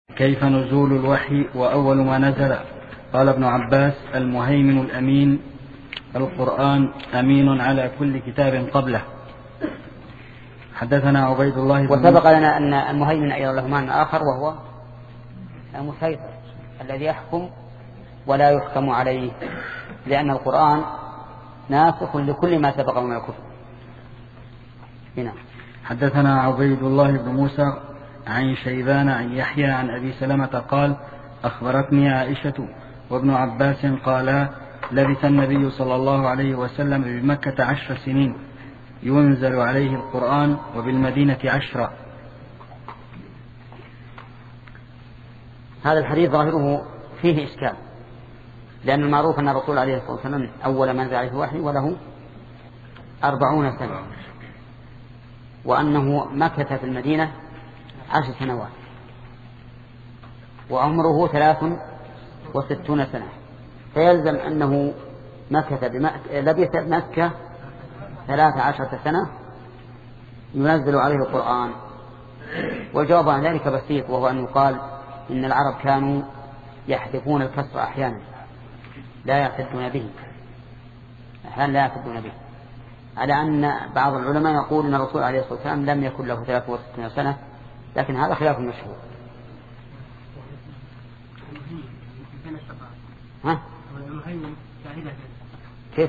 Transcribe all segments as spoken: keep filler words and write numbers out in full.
كيف نزول الوحي وأول ما نزل؟ قال ابن عباس: المهيمن الأمين القرآن أمين على كل كتاب قبله. حدثنا عبيد الله بن وسبق لنا أن المهيمن أيضا له معنى آخر وهو المسيطر الذي يحكم ولا يحكم عليه، لأن القرآن ناسخ لكل ما سبق من الكتب. هنا حدثنا عبيد الله بن موسى عن شيبان عن يحيى عن أبي سلمة قال: أخبرتني عائشة وابن عباس قالا: لبث النبي صلى الله عليه وسلم بمكة عشر سنين ينزل عليه القرآن وبالمدينة عشرة. هذا الحديث ظاهره فيه إشكال، لأن المعروف أن الرسول عليه الصلاة والسلام أول ما نزل عليه الوحي وله أربعون سنة، وأنه مكث في المدينة عشر سنوات، وعمره ثلاث وستون سنة، فيلزم أنه مكث بمكة لبث مكة ثلاث عشرة سنة ينزل عليه القرآن. والجواب عن ذلك بسيط، وهو أن يقال إن العرب كانوا يحذفون الكسر أحيانا لا يعتدون به أحيانا لا يعتدون به على أن بعض العلماء يقول أن الرسول عليه الصلاة والسلام لم يكن له ثلاث وستين سنة، لكن هذا خلاف مشهور. ها؟ كيف؟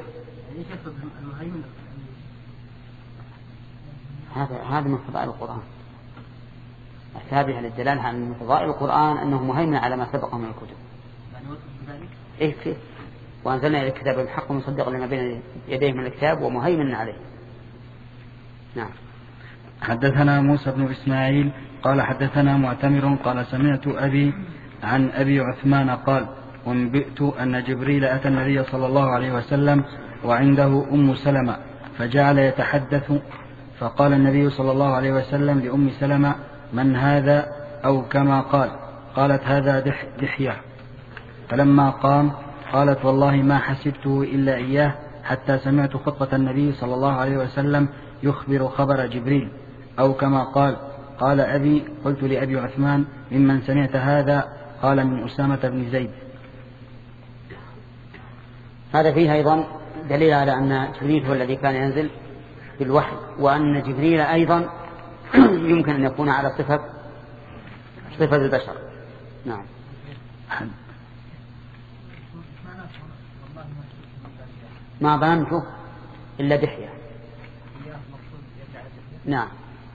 هذا هذا من فضائل القرآن، التابعة للدلالة عن من فضائل القرآن أنه مهيمن على ما سبق من الكتب. إيه كيف؟ وأنزلنا إلى الكتاب بالحق مصدقا لما بين يديه من الكتاب ومهيمن عليه. نعم. حدثنا موسى بن إسماعيل قال حدثنا معتمر قال: سمعت أبي عن أبي عثمان قال: أنبئت أن جبريل أتى النبي صلى الله عليه وسلم وعنده أم سلمة فجعل يتحدث، فقال النبي صلى الله عليه وسلم لأم سلمة: من هذا؟ أو كما قال. قالت: هذا دح دحية. فلما قام قالت: والله ما حسبته إلا إياه حتى سمعت خطبة النبي صلى الله عليه وسلم يخبر خبر جبريل، أو كما قال. قال أبي: قلت لأبي عثمان: ممن سمعت هذا؟ قال: من أسامة بن زيد. هذا فيه أيضا دليل على أن جبريل هو الذي كان ينزل بالوحي، وأن جبريل أيضا يمكن أن يكون على صفة صفة البشر. نعم. ما ظننته إلا دحية. نعم.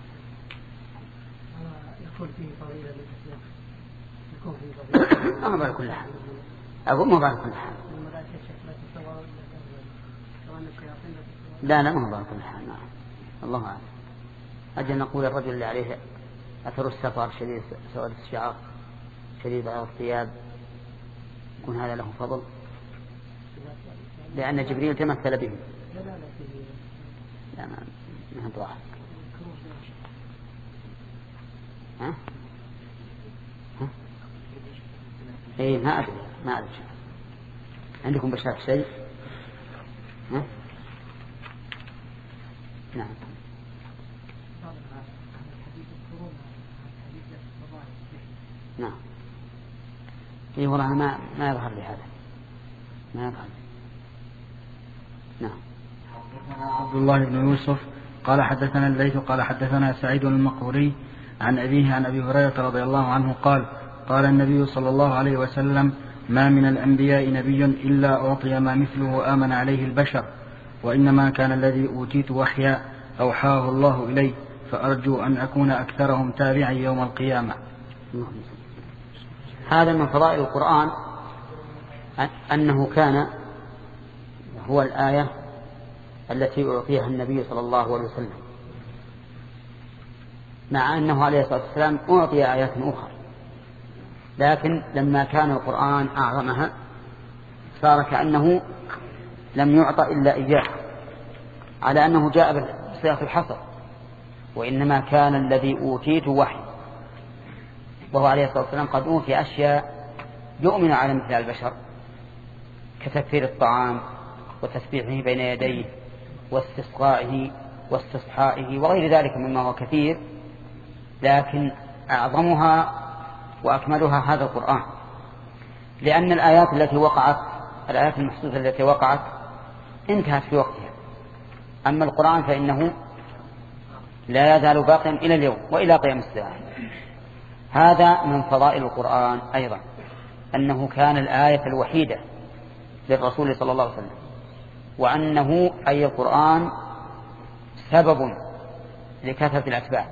ما كل حال أقول ما بعد كل حال. لا لا ما بعد كل حال. نعم. الله أعلم. أجل نقول الرجل اللي عليه أثر السفر شديد سواد الشعر شديد على الثياب يكون هذا له فضل، لأن جبريل تمثل به. لا ما ما ضاع. ها؟ ها؟ إيه ما أدري ما أدري. عندكم بشار شيء؟ ها؟ نعم. نعم. إيه والله ما ما يظهر لي هذا ما يظهر لي. نعم. عبد الله بن يوسف قال حدثنا الليث قال حدثنا سعيد المقبوري عن أبيه عن أبي هريرة رضي الله عنه قال: قال النبي صلى الله عليه وسلم: ما من الأنبياء نبي إلا أعطي ما مثله آمن عليه البشر، وإنما كان الذي أوتيت وحيا أوحاه الله إلي، فأرجو أن أكون أكثرهم تابعا يوم القيامة. هذا من فضائل القرآن أنه كان هو الآية التي أعطيها النبي صلى الله عليه وسلم، مع أنه عليه الصلاة والسلام أعطي آيات أخرى، لكن لما كان القرآن أعظمها صار كأنه لم يعطى إلا إياه، على أنه جاء بصيغة الحصر: وإنما كان الذي أوتيت وحي. وهو عليه الصلاة والسلام قد أوتي أشياء يؤمن على مثل البشر كتكفير الطعام وتسبيحه بين يديه واستسقائه واستصحائه وغير ذلك مما هو كثير، لكن أعظمها وأكملها هذا القرآن، لأن الآيات التي وقعت الآيات المحسوسة التي وقعت انتهت في وقتها، أما القرآن فإنه لا يزال باقيا إلى اليوم وإلى قيام الساعة. هذا من فضائل القرآن أيضا، أنه كان الآية الوحيدة للرسول صلى الله عليه وسلم، وأنه أي القرآن سبب لكثرة الأتباع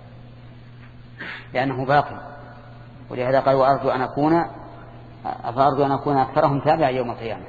لأنه باقي، ولهذا قال وأرجو أن أكون فأرجو أن أكون أكثرهم تابعا يوم القيامة.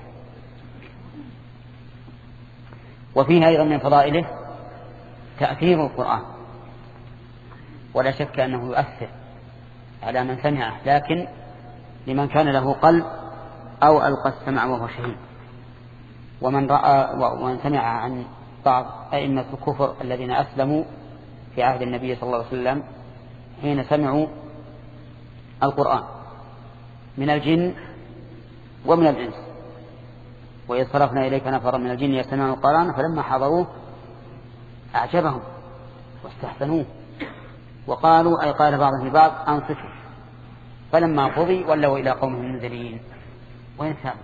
وفيه أيضا من فضائله تأثير القرآن، ولا شك أنه يؤثر على من سمعه، لكن لمن كان له قلب أو ألقى السمع وهو شهيد. ومن رأى ومن سمع عن بعض أئمة الكفر الذين أسلموا في عهد النبي صلى الله عليه وسلم حين سمعوا القرآن من الجن ومن الإنس، وإذ صرفنا إليك نفرا من الجن يستمعون القرآن فلما حضروه أعجبهم واستحسنوه وقالوا أي قال بعضهم لبعض أنصتوا، فلما قضي ولوا إلى قومهم منذرين. وين ثابت؟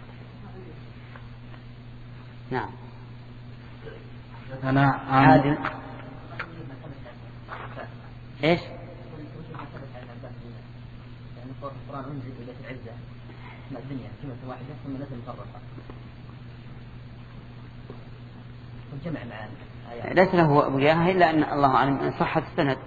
نعم. أنا عادل إيش؟ القرآن أنزل إلى العزة مع الدنيا جملة واحدة ثم نزل مفرقة والجمع معاني ليس له وجاهه إلا أن الله أعلم أن صحة السند.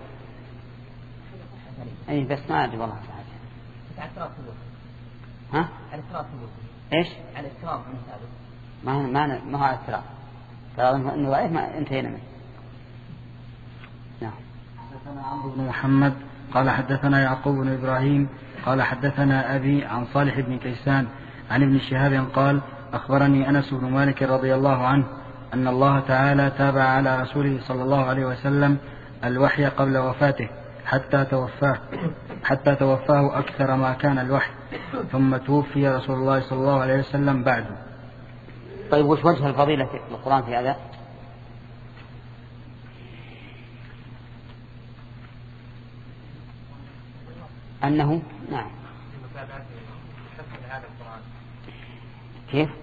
أي بس ما أدري والله صحيح. على الاستراب ثبوت. ها؟ على الاستراب ثبوت. إيش؟ على الاستراب من ثابت. ما ما ما هو على الاستراب. ترى إنه ضعيف ما انتهينا منه. نعم. حدثنا عمرو بن محمد قال حدثنا يعقوب بن إبراهيم قال حدثنا أبي عن صالح بن كيسان عن ابن شهاب قال أخبرني أنس بن مالك رضي الله عنه أن الله تعالى تابع على رسوله صلى الله عليه وسلم الوحي قبل وفاته حتى توفاه حتى توفاه أكثر ما كان الوحي، ثم توفي رسول الله صلى الله عليه وسلم بعده. طيب وش وجه الفضيلة في القرآن في هذا؟ أنه نعم كيف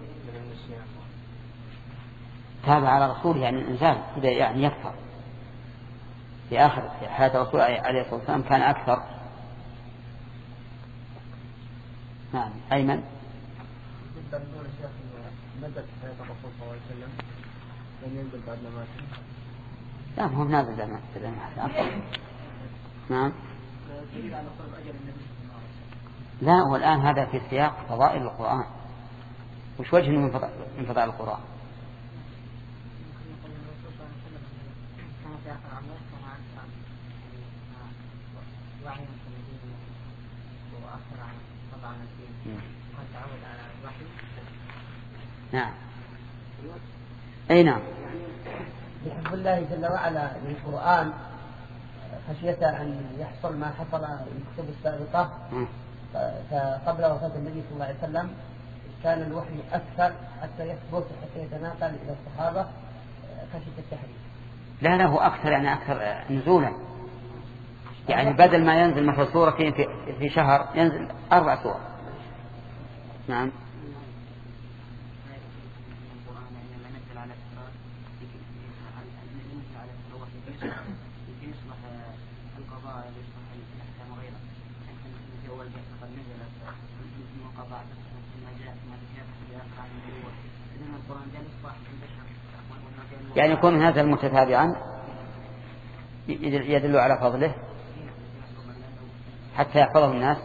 تابع على رسوله يعني الإنسان كده يعني يكثر في آخر في حياة رسول عليه الصلاة والسلام كان أكثر. نعم. أيمن نزل حياة الرسول صلى الله عليه وسلم لم ينزل بعد ما مات. لا هو نازل بعد ما مات. نعم. لا والآن هذا في سياق فضائل القرآن. وش وجه من فضائل القرآن؟ نعم. أي نعم. بحب الله جل وعلا للقرآن خشية أن يحصل ما حصل في الكتب السابقة، فقبل وفاة النبي صلى الله عليه وسلم كان الوحي أكثر حتى يثبت حتى يتناقل إلى الصحابة خشية التحريف. لا لا هو أكثر يعني أكثر نزولا، يعني بدل ما ينزل مثل سورة في في شهر ينزل أربع سور. نعم. يعني يكون هذا المتتابعا يدل على فضله حتى يحفظه الناس.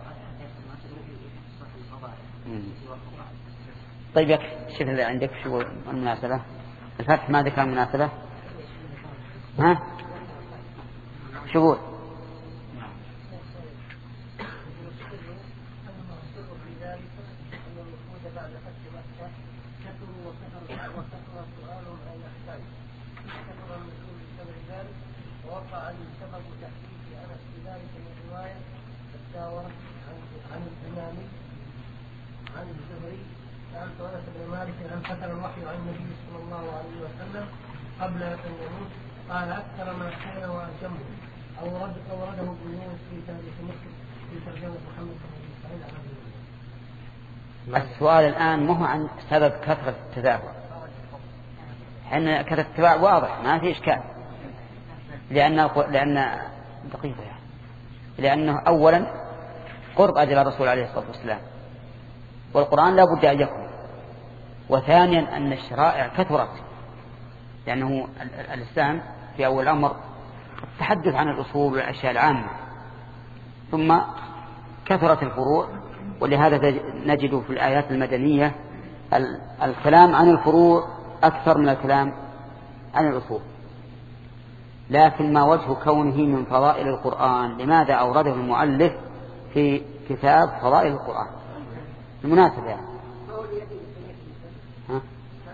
طيب شوف اللي عندك شو المناسبة؟ الفتح ما ذكر المناسبة. ها شو عن الزهري عن أنس بن مالك عن حسن الوحي عن النبي صلى الله عليه وسلم قبل أن يموت قال أكثر ما كان وأتمه أورده ابن يونس في تاريخ مسلم في السؤال الآن مو عن سبب كثرة التتابع، حين كثرة التتابع واضح ما في إشكال، لأن لأن دقيقة يعني. لأنه أولا قرب أجل الرسول عليه الصلاة والسلام، والقرآن لا بد أن يكون، وثانيا أن الشرائع كثرت، لأنه الإسلام في أول الأمر التحدث عن الأصول والأشياء العامة، ثم كثرت الفروع، ولهذا نجد في الآيات المدنية الكلام عن الفروع أكثر من الكلام عن الأصول. لكن ما وجه كونه من فضائل القرآن؟ لماذا أورده المؤلف في كتاب فضائل القرآن؟ المناسبة يعني. ها؟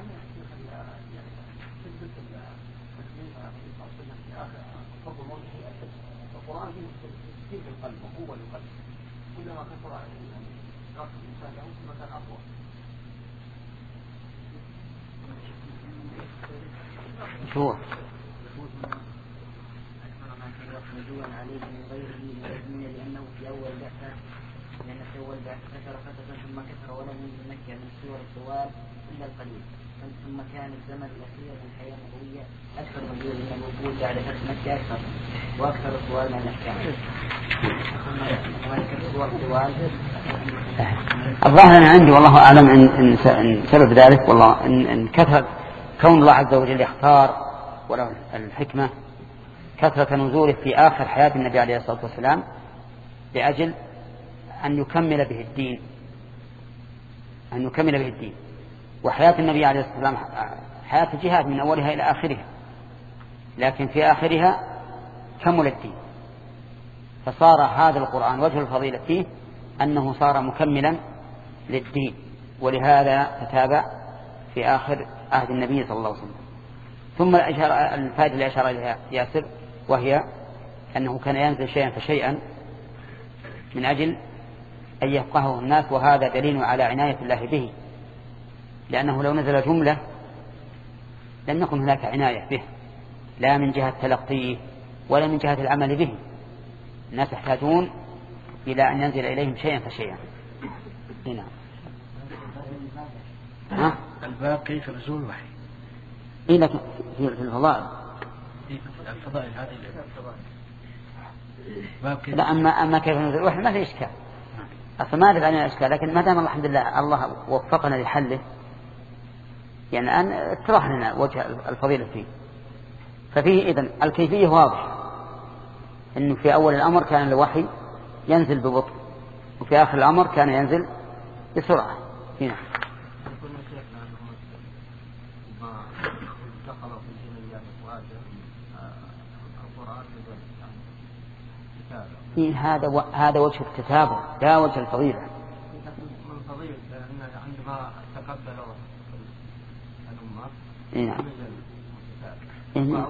شو عليه من غيره من الأزمنة، لأنه في أول بعثة لأن في أول بعثة كثر فترة ثم كثر ولم ينزل مكة من سور السوال إلا القليل، ثم كان الزمن الأخير من الحياة النبوية أكثر من الوجود بعد فتح مكة أكثر، وأكثر السؤال من الأحكام. الظاهر أنا عندي والله أعلم إن, إن سبب ذلك والله إن, إن كثر كون الله عز وجل يختار ولو الحكمة كثرة نزوله في آخر حياة النبي عليه الصلاة والسلام لأجل أن يكمل به الدين أن يكمل به الدين وحياة النبي عليه الصلاة والسلام حياة جهاد من أولها إلى آخرها، لكن في آخرها كمل الدين، فصار هذا القرآن وجه الفضيلة فيه أنه صار مكملا للدين، ولهذا تتابع في آخر عهد النبي صلى الله عليه وسلم. ثم الفائدة اللي أشار إليها ياسر وهي أنه كان ينزل شيئا فشيئا من أجل أن يفقهه الناس، وهذا دليل على عناية الله به، لأنه لو نزل جملة لم يكن هناك عناية به لا من جهة تلقيه ولا من جهة العمل به. الناس يحتاجون إلى أن ينزل إليهم شيئا فشيئا. هنا ها؟ الباقي في نزول الوحي. إيه لكن في الفضائل الفضائل هذه باقي. لا أما أما كيف نزول الوحي ما في إشكال، أصلا ما أدري عن الإشكال، لكن ما دام الله الحمد لله الله وفقنا لحله، يعني الآن اتضح لنا وجه الفضيلة فيه. ففيه إذن الكيفية واضحة، إنه في أول الأمر كان الوحي ينزل ببطء، وفي آخر الأمر كان ينزل بسرعة. هنا هذا و... هذا وجه التتابع لا وجه الفضيلة. من الفضيلة لأن عندما تقبلوا الأمة نعم. إيه.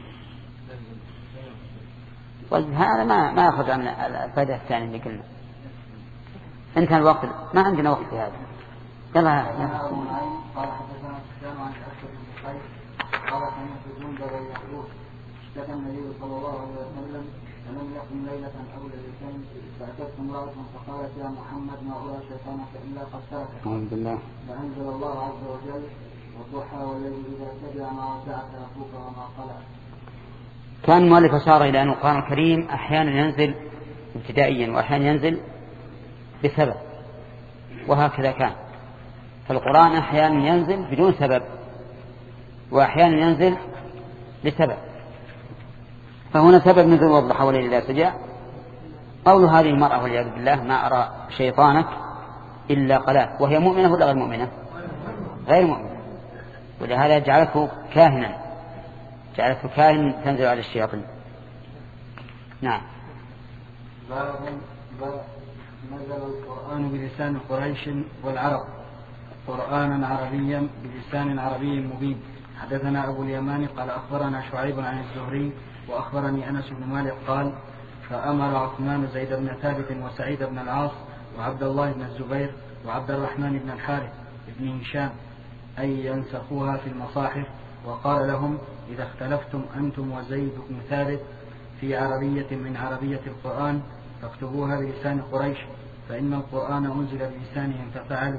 طيب هذا ما ما يخرج عن الفائدة الثانية اللي قلنا. انتهى الوقت، ما عندنا وقت في هذا. يلا يلا. قال حدثنا سفيان عن أسد بن قيس قال سمعت جندب يقول اشتكى النبي صلى الله عليه وسلم فلم يقم ليلة أو ليلتين فأتت امرأة فقالت يا محمد ما أرى شيطانك إلا قد تركك. الحمد لله. فأنزل الله عز وجل والضحى والليل إذا سجى ما ودعك ربك وما قلق. كان المؤلف أشار إلى أن القرآن الكريم أحيانا ينزل ابتدائيا وأحيانا ينزل بسبب، وهكذا كان. فالقرآن أحيانا ينزل بدون سبب وأحيانا ينزل لسبب. فهنا سبب نزول والضحى والليل إذا سجى قول هذه المرأة والعياذ بالله ما أرى شيطانك إلا قلاك، وهي مؤمنة ولا غير مؤمنة؟ غير مؤمنة، ولهذا جعلته كاهنا، جعلته كاهن تنزل على الشياطين. نعم. باب باب نزل القرآن بلسان قريش والعرب قرآنا عربيا بلسان عربي مبين. حدثنا أبو اليمان قال أخبرنا شعيب عن الزهري وأخبرني أنس بن مالك قال فأمر عثمان زيد بن ثابت وسعيد بن العاص وعبد الله بن الزبير وعبد الرحمن بن الحارث بن هشام أن ينسخوها في المصاحف، وقال لهم إذا اختلفتم أنتم وزيد بن ثابت في عربية من عربية القرآن فاكتبوها بلسان قريش فإن القرآن أنزل بلسانهم ففعلوا.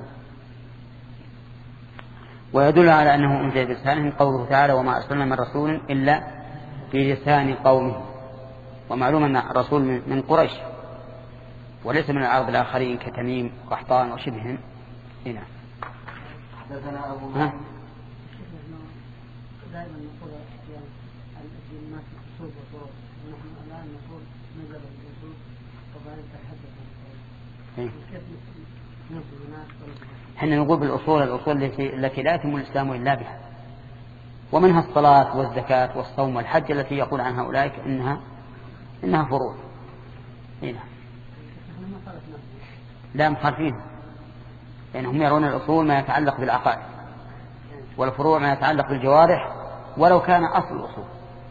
ويدل على أنه أنزل بلسانهم قوله تعالى وما أرسلنا من رسول إلا بلسان قومه. ومعلوم أن الرسول من قريش وليس من العرب الآخرين كتميم وقحطان وشبههم. هنا حدثنا أبو ها؟ دائما نقول الدين ما في أصول وفروع ونحن الآن نقول نزل الأصول وبعدين تحدث عن كيف نصل الناس. احنا نقول بالأصول الأصول التي لا يتم الإسلام إلا بها، ومنها الصلاة والزكاة والصوم والحج التي يقول عنها أولئك إنها إنها فروع. هنا لا مخالفين، لأنهم يرون الأصول ما يتعلق بالعقائد والفروع ما يتعلق بالجوارح ولو كان أصل الأصول.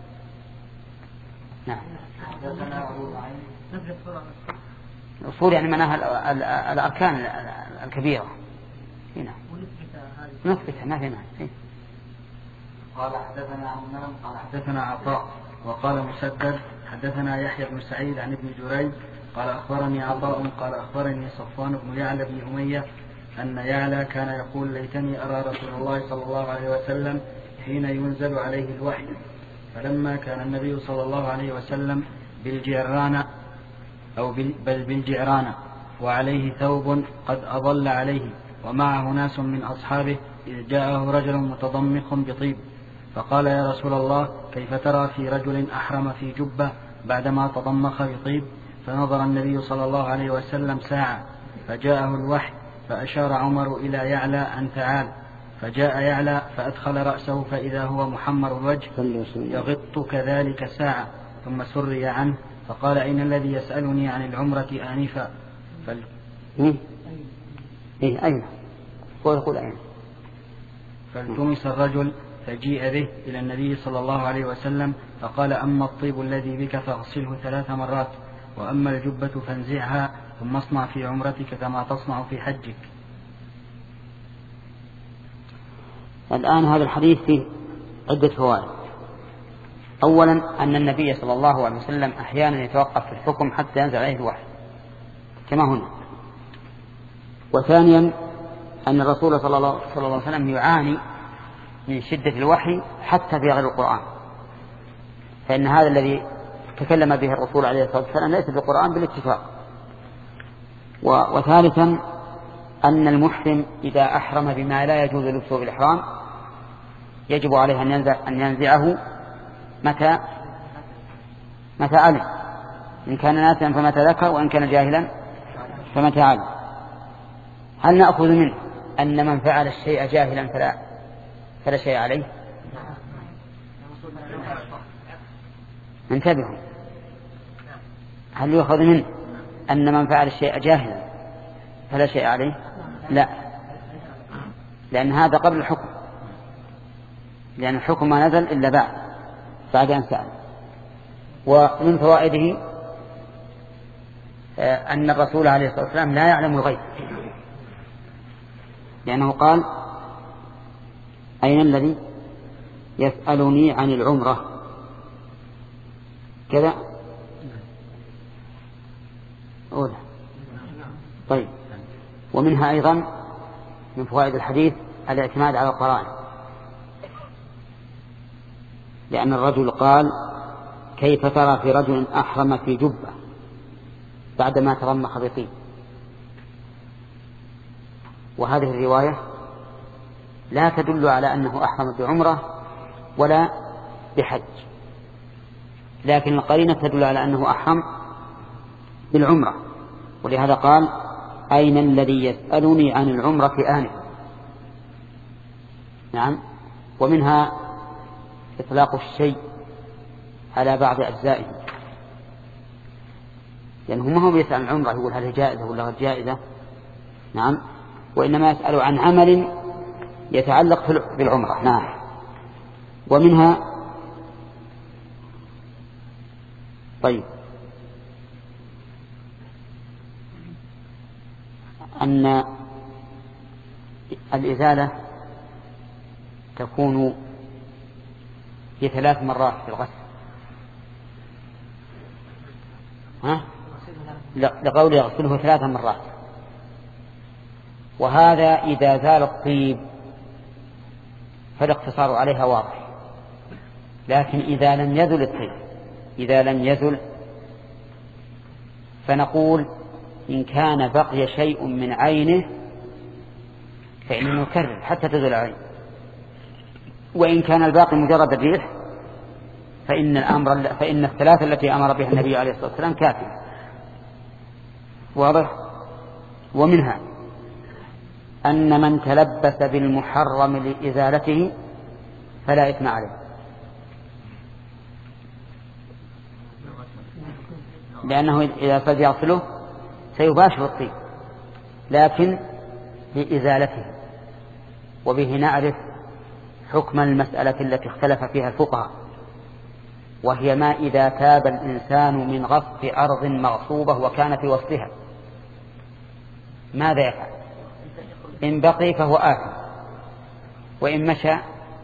نعم. الأصول يعني معناها الأركان الكبيرة. هنا نثبتها ما في معنى. قال حدثنا عمام قال حدثنا عطاء وقال مسدد حدثنا يحيى بن سعيد عن ابن جريج قال أخبرني عطاء قال أخبرني صفوان بن يعلى بن أمية أن يعلى كان يقول ليتني أرى رسول الله صلى الله عليه وسلم حين ينزل عليه الوحي. فلما كان النبي صلى الله عليه وسلم بالجعرانة أو بل بالجعرانة وعليه ثوب قد أضل عليه ومعه ناس من أصحابه إذ جاءه رجل متضمخ بطيب فقال يا رسول الله كيف ترى في رجل أحرم في جبة بعدما تضمخ بطيب؟ فنظر النبي صلى الله عليه وسلم ساعة فجاءه الوحي فأشار عمر إلى يعلى أن تعال فجاء يعلى فأدخل رأسه فإذا هو محمر الوجه يغط كذلك ساعة ثم سري عنه فقال أين الذي يسألني عن العمرة آنفا؟ فال... إيه أين؟ هو يقول أين؟ فالتمس الرجل فجيء به إلى النبي صلى الله عليه وسلم فقال أما الطيب الذي بك فاغسله ثلاث مرات وأما الجبة فانزعها ثم اصنع في عمرتك كما تصنع في حجك. الآن هذا الحديث فيه عدة فوائد. أولا أن النبي صلى الله عليه وسلم أحيانا يتوقف في الحكم حتى ينزل عليه الوحي كما هنا. وثانيا أن الرسول صلى الله عليه وسلم يعاني من شدة الوحي حتى في غير القرآن، فإن هذا الذي تكلم به الرسول عليه الصلاة والسلام ليس بالقرآن بالاتفاق. وثالثا أن المحرم إذا أحرم بما لا يجوز لبسه بالإحرام يجب عليه أن ينزع أن ينزعه متى متى علم، إن كان ناسا فمتى ذكر وإن كان جاهلا فمتى علم. هل نأخذ منه أن من فعل الشيء جاهلا فلا فلا شيء عليه؟ انتبهوا، هل يأخذ منه أن من فعل الشيء جاهلا فلا شيء عليه؟ لا، لأن هذا قبل الحكم، لأن الحكم ما نزل إلا بعد بعد أن سأل. ومن فوائده أن الرسول عليه الصلاة والسلام لا يعلم الغيب، لأنه قال أين الذي يسألني عن العمرة كذا أولى. طيب، ومنها أيضا من فوائد الحديث الاعتماد على القرائن، لأن الرجل قال كيف ترى في رجل أحرم في جبة بعدما تضمخ بطيب، وهذه الرواية لا تدل على أنه أحرم بعمرة ولا بحج، لكن القرينة تدل على أنه أحرم بالعمرة، ولهذا قال أين الذي يسألني عن العمرة آنفا. نعم. ومنها إطلاق الشيء على بعض أجزائه، لأنه ما هو بيسأل عن العمرة يقول هل هي جائزة ولا غير جائزة، نعم، وإنما يسأل عن عمل يتعلق بالعمرة. نعم. ومنها طيب أن الإزالة تكون في ثلاث مرات في الغسل. ها؟ لقول يغسله ثلاث مرات. وهذا إذا زال الطيب فالاقتصار عليها واضح. لكن إذا لم يزل الطيب إذا لم يزل فنقول إن كان بقي شيء من عينه فإنه نكرر حتى تزول العين، وإن كان الباقي مجرد الريح فإن الأمر فإن الثلاثة التي أمر بها النبي عليه الصلاة والسلام كافية. واضح؟ ومنها أن من تلبس بالمحرم لإزالته فلا إثم عليه، لأنه إذا صد يغسله سيباشر الطيب لكن لإزالته. وبه نعرف حكم المسألة التي اختلف فيها الفقهاء، وهي ما إذا تاب الإنسان من غصب أرض مغصوبة وكان في وسطها ماذا يفعل؟ إن بقي فهو آثم، وإن مشى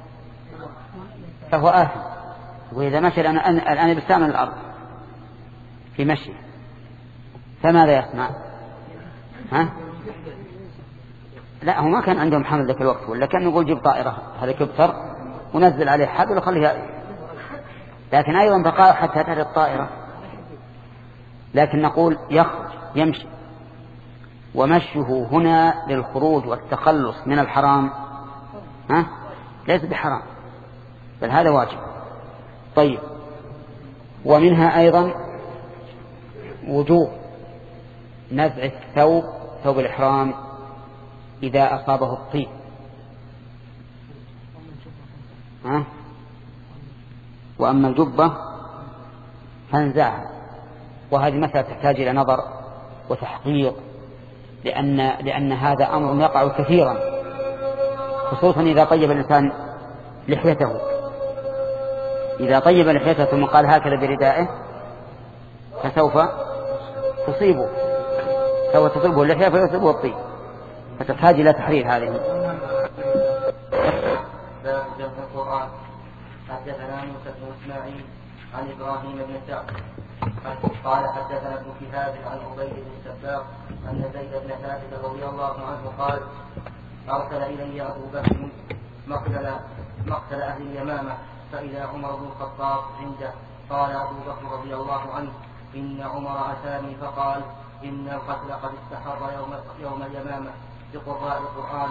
فهو آثم. وإذا مشى الآن بستعمل الأرض في مشي فماذا يصنع؟ ها؟ لا، هو ما كان عندهم حمل ذاك الوقت، ولا كان يقول جيب طائرة هذا كبتر ونزل عليه حبل وخليها، لكن أيضا بقاء حتى تأتي الطائرة. لكن نقول يخرج يمشي، ومشه هنا للخروج والتخلص من الحرام ها؟ ليس بحرام بل هذا واجب. طيب، ومنها أيضا وجوب نزع الثوب ثوب الإحرام إذا أصابه الطيب ها؟ وأما الجبة فانزعها، وهذه مسألة تحتاج إلى نظر وتحقيق، لأن, لأن هذا أمر يقع كثيرا، خصوصا إذا طيب الإنسان لحيته. إذا طيب لحيته ثم قال هكذا بردائه فسوف تصيبه سوف تصيبه اللحية فيصيبه الطيب، فتحتاج إلى تحرير هذه. القرآن. حدثنا موسى بن إسماعيل عن إبراهيم بن سعد قال حدثنا ابن شهاب عن عبيد بن السباق أن زيد بن ثابت رضي الله عنه قال أرسل إلي أبو بكر مقتل مقتل أهل اليمامة فإذا عمر بن الخطاب عنده. قال أبو بكر رضي الله عنه إن عمر أتاني فقال إن القتل قد استحر يوم, يوم اليمامة بقراء القرآن،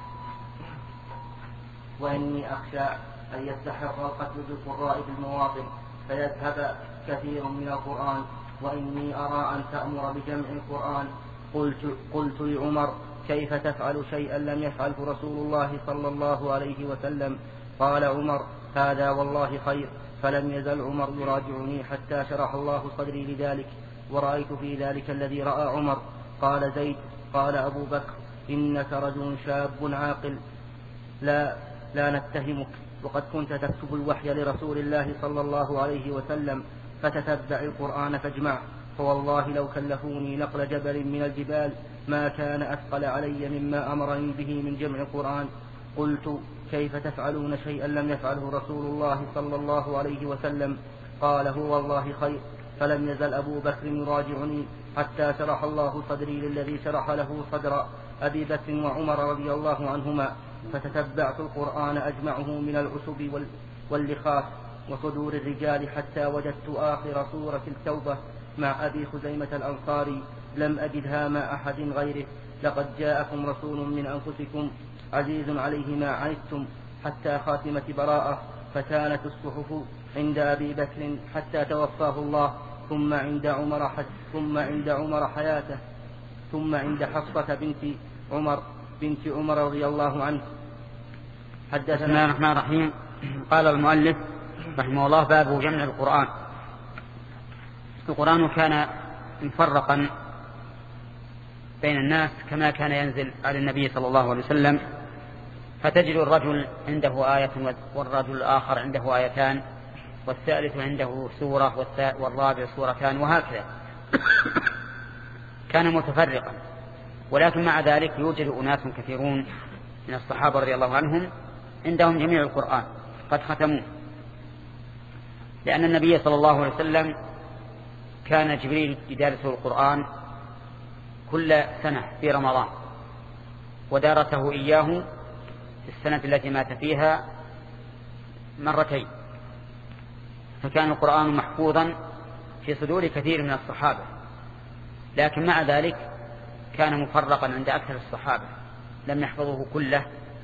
وإني أخشى أن يستحر القتل بالقراء بالمواطن فيذهب كثير من القرآن، وإني أرى أن تأمر بجمع القرآن. قلت, قلت لعمر كيف تفعل شيئا لم يفعله رسول الله صلى الله عليه وسلم؟ قال عمر هذا والله خير. فلم يزل عمر يراجعني حتى شرح الله صدري لذلك، ورأيت في ذلك الذي رأى عمر. قال زيد قال أبو بكر إنك رجل شاب عاقل لا, لا نتهمك، وقد كنت تكتب الوحي لرسول الله صلى الله عليه وسلم فتتبع القرآن فاجمعه، فوالله لو كلفوني نقل جبل من الجبال ما كان أثقل علي مما أمرني به من جمع القرآن. قلت كيف تفعلون شيئا لم يفعله رسول الله صلى الله عليه وسلم؟ قال هو والله خير. فلم يزل أبو بكر يراجعني حتى شرح الله صدري للذي شرح له صدر أبي بكر وعمر رضي الله عنهما، فتتبعت القرآن أجمعه من العسب واللخاف وصدور الرجال حتى وجدت آخر سورة التوبة مع أبي خزيمة الأنصاري لم أجدها مع أحد غيره. لقد جاءكم رسول من أنفسكم عزيز عليه ما عنتم حتى خاتمة براءة. فكانت الصحف عند أبي بكر حتى توفاه الله، ثم عند عمر ثم عند عمر حياته، ثم عند حفصة بنت عمر بنت عمر رضي الله عنه. حدثنا بسم الله الرحمن الرحيم. قال المؤلف رحمه الله باب جمع القرآن. القرآن كان مفرقا بين الناس كما كان ينزل على النبي صلى الله عليه وسلم، فتجد الرجل عنده آية والرجل الآخر عنده آيتان والثالث عنده سورة والرابع سورتان وهكذا. كان متفرقا، ولكن مع ذلك يوجد أناس كثيرون من الصحابة رضي الله عنهم عندهم جميع القرآن قد ختموه، لأن النبي صلى الله عليه وسلم كان جبريل يدارسه القرآن كل سنة في رمضان، ودارسه إياه في السنة التي مات فيها مرتين، فكان القرآن محفوظا في صدور كثير من الصحابة، لكن مع ذلك كان مفرقا عند أكثر الصحابة لم يحفظوه كله.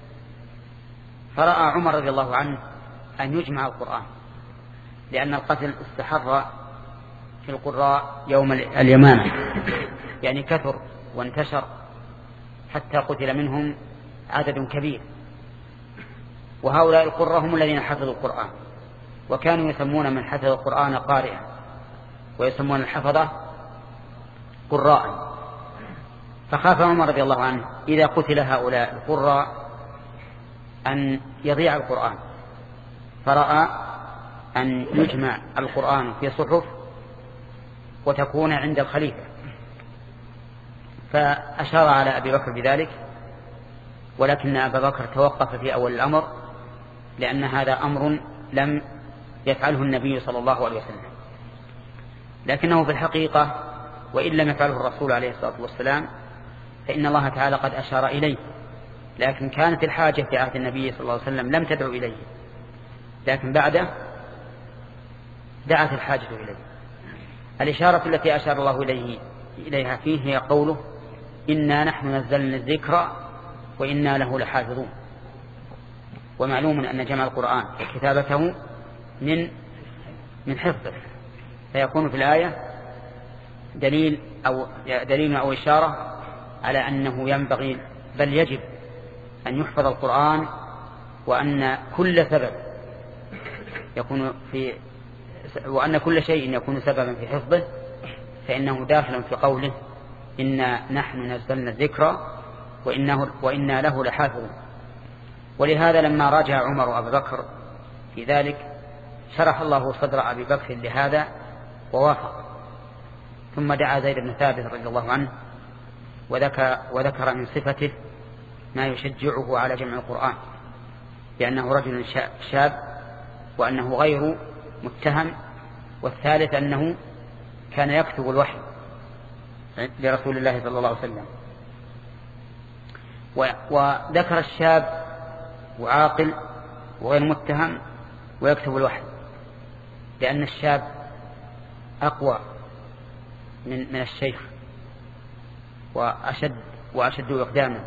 فرأى عمر رضي الله عنه أن يجمع القرآن، لأن القتل استحر في القراء يوم اليمامة، يعني كثر وانتشر حتى قتل منهم عدد كبير، وهؤلاء القراء هم الذين حفظوا القرآن، وكانوا يسمون من حفظ القرآن قارئا، ويسمون الحفظة قراء. فخاف عمر رضي الله عنه إذا قتل هؤلاء القراء أن يضيع القرآن، فرأى أن يجمع القرآن في صحف وتكون عند الخليفة، فأشار على أبي بكر بذلك، ولكن أبا بكر توقف في أول الأمر، لأن هذا أمر لم يفعله النبي صلى الله عليه وسلم، لكنه في الحقيقة وإن لم يفعله الرسول عليه الصلاة والسلام فإن الله تعالى قد أشار إليه، لكن كانت الحاجة في عهد النبي صلى الله عليه وسلم لم تدعو إليه، لكن بعده دعت الحاجة إليه. الإشارة التي أشار الله إليه إليها فيه هي قوله إنا نحن نزلنا الذكر وإنا له لحافظون. ومعلوم أن جمع القرآن وكتابته من من حفظه، فيكون في الآية دليل أو دليل أو إشارة على أنه ينبغي بل يجب أن يحفظ القرآن، وأن كل سبب يكون في وأن كل شيء يكون سببا في حفظه فإنه داخل في قوله إنا نحن نزلنا الذكر وإنه وإنا له لحافظون. ولهذا لما راجع عمر وأبو بكر في ذلك شرح الله صدر أبي بكر لهذا ووافق، ثم دعا زيد بن ثابت رضي الله عنه وذكر, وذكر من صفته ما يشجعه على جمع القرآن، لأنه رجل شاب وأنه غير متهم، والثالث أنه كان يكتب الوحي لرسول الله صلى الله عليه وسلم. وذكر الشاب وعاقل وغير متهم ويكتب الوحي، لأن الشاب أقوى من من الشيخ وأشد وأشد إقداما،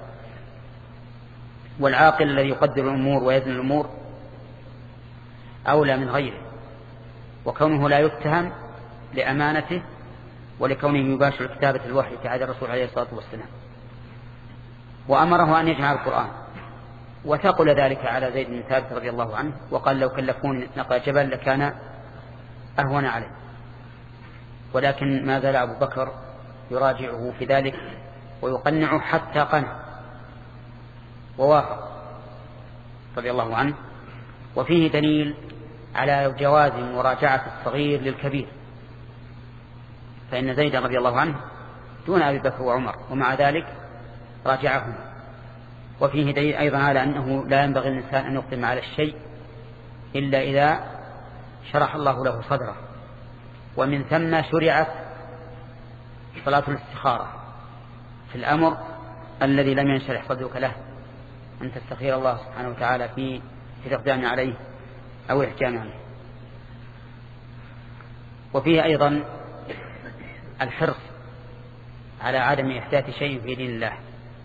والعاقل الذي يقدر الأمور ويزن الأمور أولى من غيره، وكونه لا يتهم لأمانته ولكونه يباشر كتابة الوحي في عهد الرسول عليه الصلاة والسلام. وأمره أن يجمع القرآن، وثقل ذلك على زيد بن ثابت رضي الله عنه، وقال لو كلفوني نقل جبل لكان أهون عليه. ولكن ما زال أبو بكر يراجعه في ذلك ويقنعه حتى قنع ووافق رضي الله عنه. وفيه دليل على جواز مراجعة الصغير للكبير، فإن زيد رضي الله عنه دون أبي بكر وعمر ومع ذلك راجعهم. وفيه دليل أيضا على أنه لا ينبغي الإنسان أن يقدم على الشيء إلا إذا شرح الله له صدره، ومن ثم شرعت صلاة الاستخارة في الأمر الذي لم ينشرح صدرك له، أن تستخير الله سبحانه وتعالى في في الإقدام عليه أو الإحجام عليه. وفيه أيضا الحرص على عدم إحداث شيء في دين الله،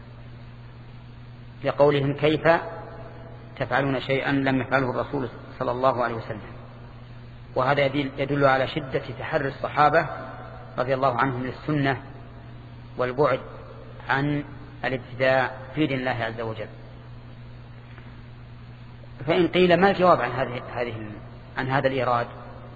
لقولهم كيف تفعلون شيئا لم يفعله الرسول صلى الله عليه وسلم. وهذا يدل على شدة تحري الصحابة رضي الله عنهم للسنة والبعد عن الابتداء في دين الله عز وجل. فإن قيل ما الجواب عن هذه هذه عن هذا الإيراد؟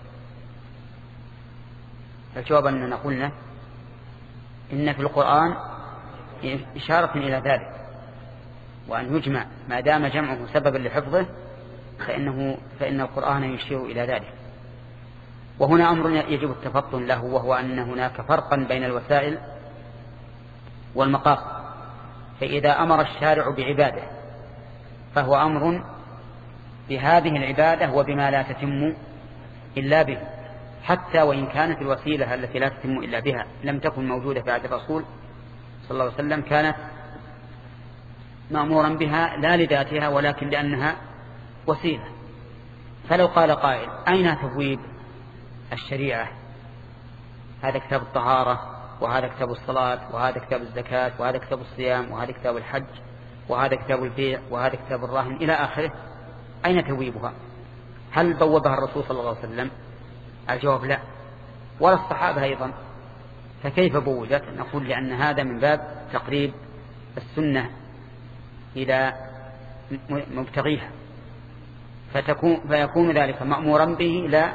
الجواب أننا قلنا إن في القرآن إشارة إلى ذلك، وأن يجمع ما دام جمعه سببا لحفظه فإنه فإن القرآن يشير إلى ذلك. وهنا أمر يجب التفطن له، وهو أن هناك فرقا بين الوسائل والمقاصد. فإذا أمر الشارع بعبادة فهو أمر بهذه العبادة وبما لا تتم إلا به، حتى وإن كانت الوسيلة التي لا تتم إلا بها لم تكن موجودة في عهد الرسول صلى الله عليه وسلم كانت مأمورا بها لا لذاتها ولكن لأنها وسيلة. فلو قال قائل أين تبويب الشريعة؟ هذا كتاب الطهارة، وهذا كتاب الصلاة، وهذا كتاب الزكاة، وهذا كتاب الصيام، وهذا كتاب الحج، وهذا كتاب البيع، وهذا كتاب الراهن إلى آخره، أين تبويبها؟ هل بوبها الرسول صلى الله عليه وسلم؟ الجواب لا، ولا الصحابة أيضا. فكيف بوجت؟ نقول لأن هذا من باب تقريب السنة إلى مبتغيها، فتكون فيكون ذلك مأمورا به لا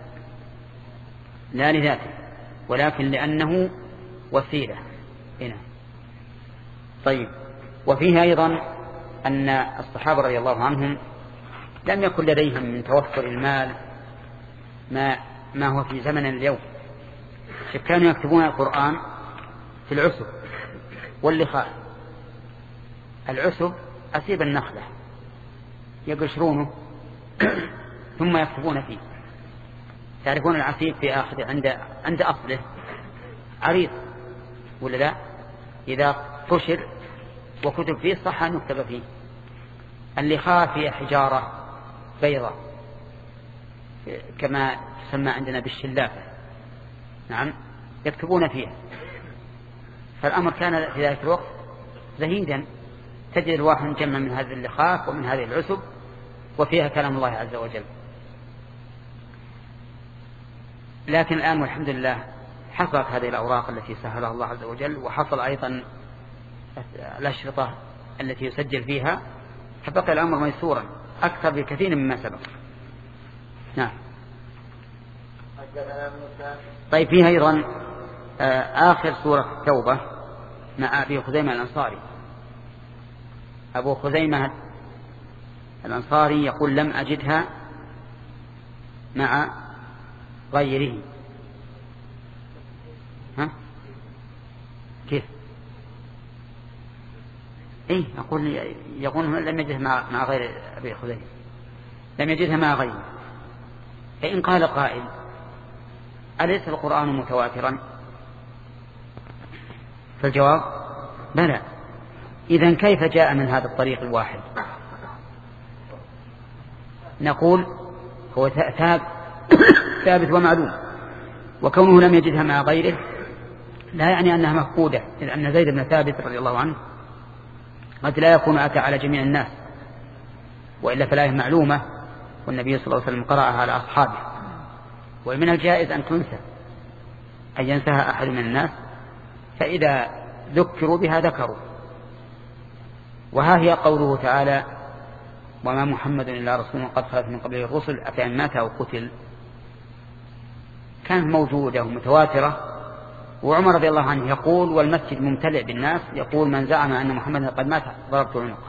لا لذاته ولكن لأنه وسيلة هنا. طيب، وفيه أيضا أن الصحابة رضي الله عنهم لم يكن لديهم من توفر المال ما ما هو في زمن اليوم، كانوا يكتبون القرآن في العسب واللخاء. العسب أسيب النخلة يقشرونه ثم يكتبون فيه. تعرفون العسيب في آخر عند عند أصله عريض ولا لا؟ إذا قشر وكتب فيه صح أن يكتب فيه. اللخاء فيه حجارة بيضاء كما تسمى عندنا بالشلافة، نعم، يكتبون فيها. فالأمر كان في ذلك الوقت زهيدا، تجد الواحد جمع من هذه اللخاء ومن هذه العسب وفيها كلام الله عز وجل. لكن الآن والحمد لله حصلت هذه الأوراق التي سهلها الله عز وجل، وحصل أيضا الأشرطة التي يسجل فيها، فبقى الأمر ميسورا أكثر بكثير مما سبق. نعم. طيب، فيها أيضا آخر سورة التوبة مع أبي خزيمة الأنصاري. أبو خزيمة الأنصاري يقول لم أجدها مع غيره. ها؟ كيف؟ إيه، أقول يقول لم يجدها مع, مع غير أبي خزيمة، لم يجدها مع غيره. فإن قال قائل أليس القرآن متواترا؟ فالجواب بلى. إذن كيف جاء من هذا الطريق الواحد؟ نقول هو ثابت ومعلوم، وكونه لم يجدها مع غيره لا يعني أنها مفقودة، إذ أن زيد بن ثابت رضي الله عنه قد لا يكون أتى على جميع الناس، وإلا فلا معلومة والنبي صلى الله عليه وسلم قرأها على أصحابه. ومن الجائز أن تنسى، أن ينساها أحد من الناس، فإذا ذكروا بها ذكروا. وها هي قوله تعالى وما محمد إلا رسول قد خلت من قبله الرسل أفإن مات أو قتل، كانت موجودة ومتواترة. وعمر رضي الله عنه يقول والمسجد ممتلئ بالناس، يقول من زعم أن محمد قد مات ضربت عنقه.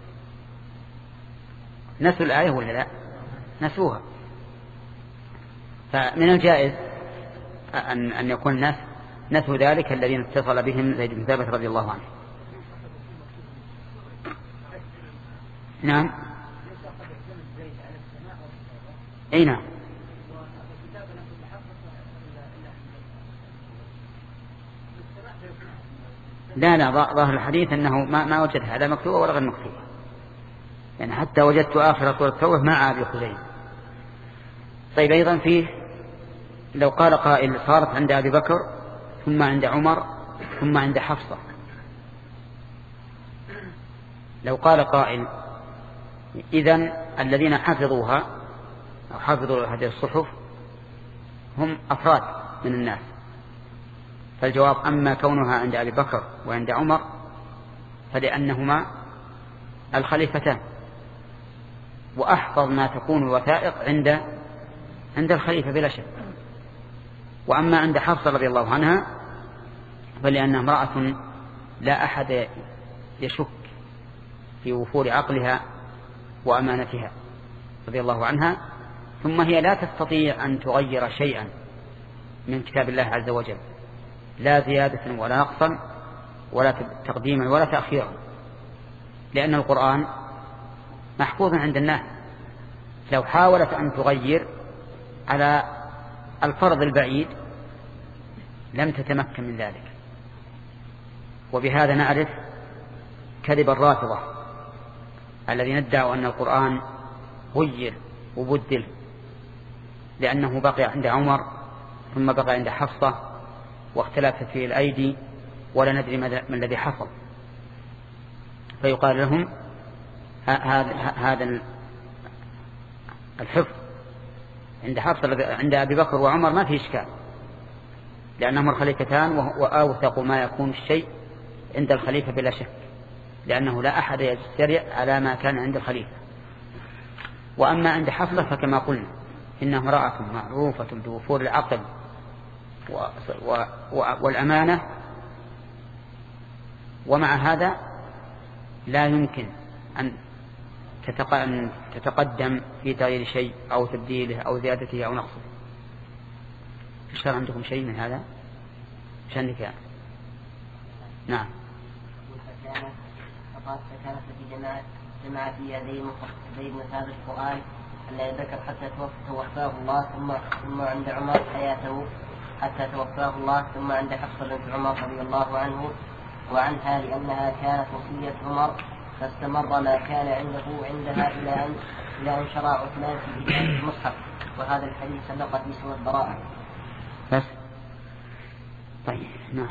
نسوا الآية ولا لا؟ نسوها. فمن الجائز أن, أن يكون الناس نسوا ذلك الذين اتصل بهم زيد بن ثابت رضي الله عنه. نعم. أي نعم. لا لا ظاهر الحديث أنه ما, ما وجد هذا مكتوبة ولا غير مكتوبة، يعني حتى وجدت آخر سورة التوبة مع أبي خزيمة. طيب، أيضا فيه لو قال قائل صارت عند أبي بكر ثم عند عمر ثم عند حفصة، لو قال قائل إذن الذين حفظوها أو حفظوا هذه الصحف هم أفراد من الناس، فالجواب أما كونها عند أبي بكر وعند عمر فلأنهما الخليفتان، وأحفظ ما تكون الوثائق عند عند الخليفة بلا شك. وأما عند حفصة رضي الله عنها فلأنها امرأة لا أحد يشك في وفور عقلها وأمانتها رضي الله عنها، ثم هي لا تستطيع أن تغير شيئا من كتاب الله عز وجل، لا زيادة ولا نقصا ولا تقديما ولا تأخيرا، لأن القرآن محفوظ عند الناس. لو حاولت أن تغير على الفرض البعيد لم تتمكن من ذلك. وبهذا نعرف كذب الرافضة الذين ادعوا أن القرآن غير وبدل، لأنه بقي عند عمر ثم بقي عند حفصة واختلفت فيه الأيدي ولا ندري ما الذي حصل، فيقال لهم هذا الحفظ عند حفصة عند أبي بكر وعمر ما فيه إشكال، لأنهما الخليفتان وأوثق ما يكون الشيء عند الخليفة بلا شك، لأنه لا أحد يجترئ على ما كان عند الخليفة. وأما عند حفصة فكما قلنا إنها امرأة معروفة بوفور العقل والأمانة، ومع هذا لا يمكن أن تتقدم في تغيير شيء أو تبديله أو زيادته أو نقصه. في الشرع عندكم شيء من هذا؟ عشان كان نعم. فكانت في جماعة جماعة في يدي زيد بن ثابت القرآن أن يذكر حتى توفاه الله ثم ثم عند عمر حياته حتى توفاه الله ثم عند حفصة بنت عمر رضي الله عنه وعنها لأنها كانت وصية عمر فاستمر ما كان عنده عندها إلى أن إلى أن شرع عثمان في كتاب المصحف، وهذا الحديث سبق في سورة البراءة. بس طيب نعم.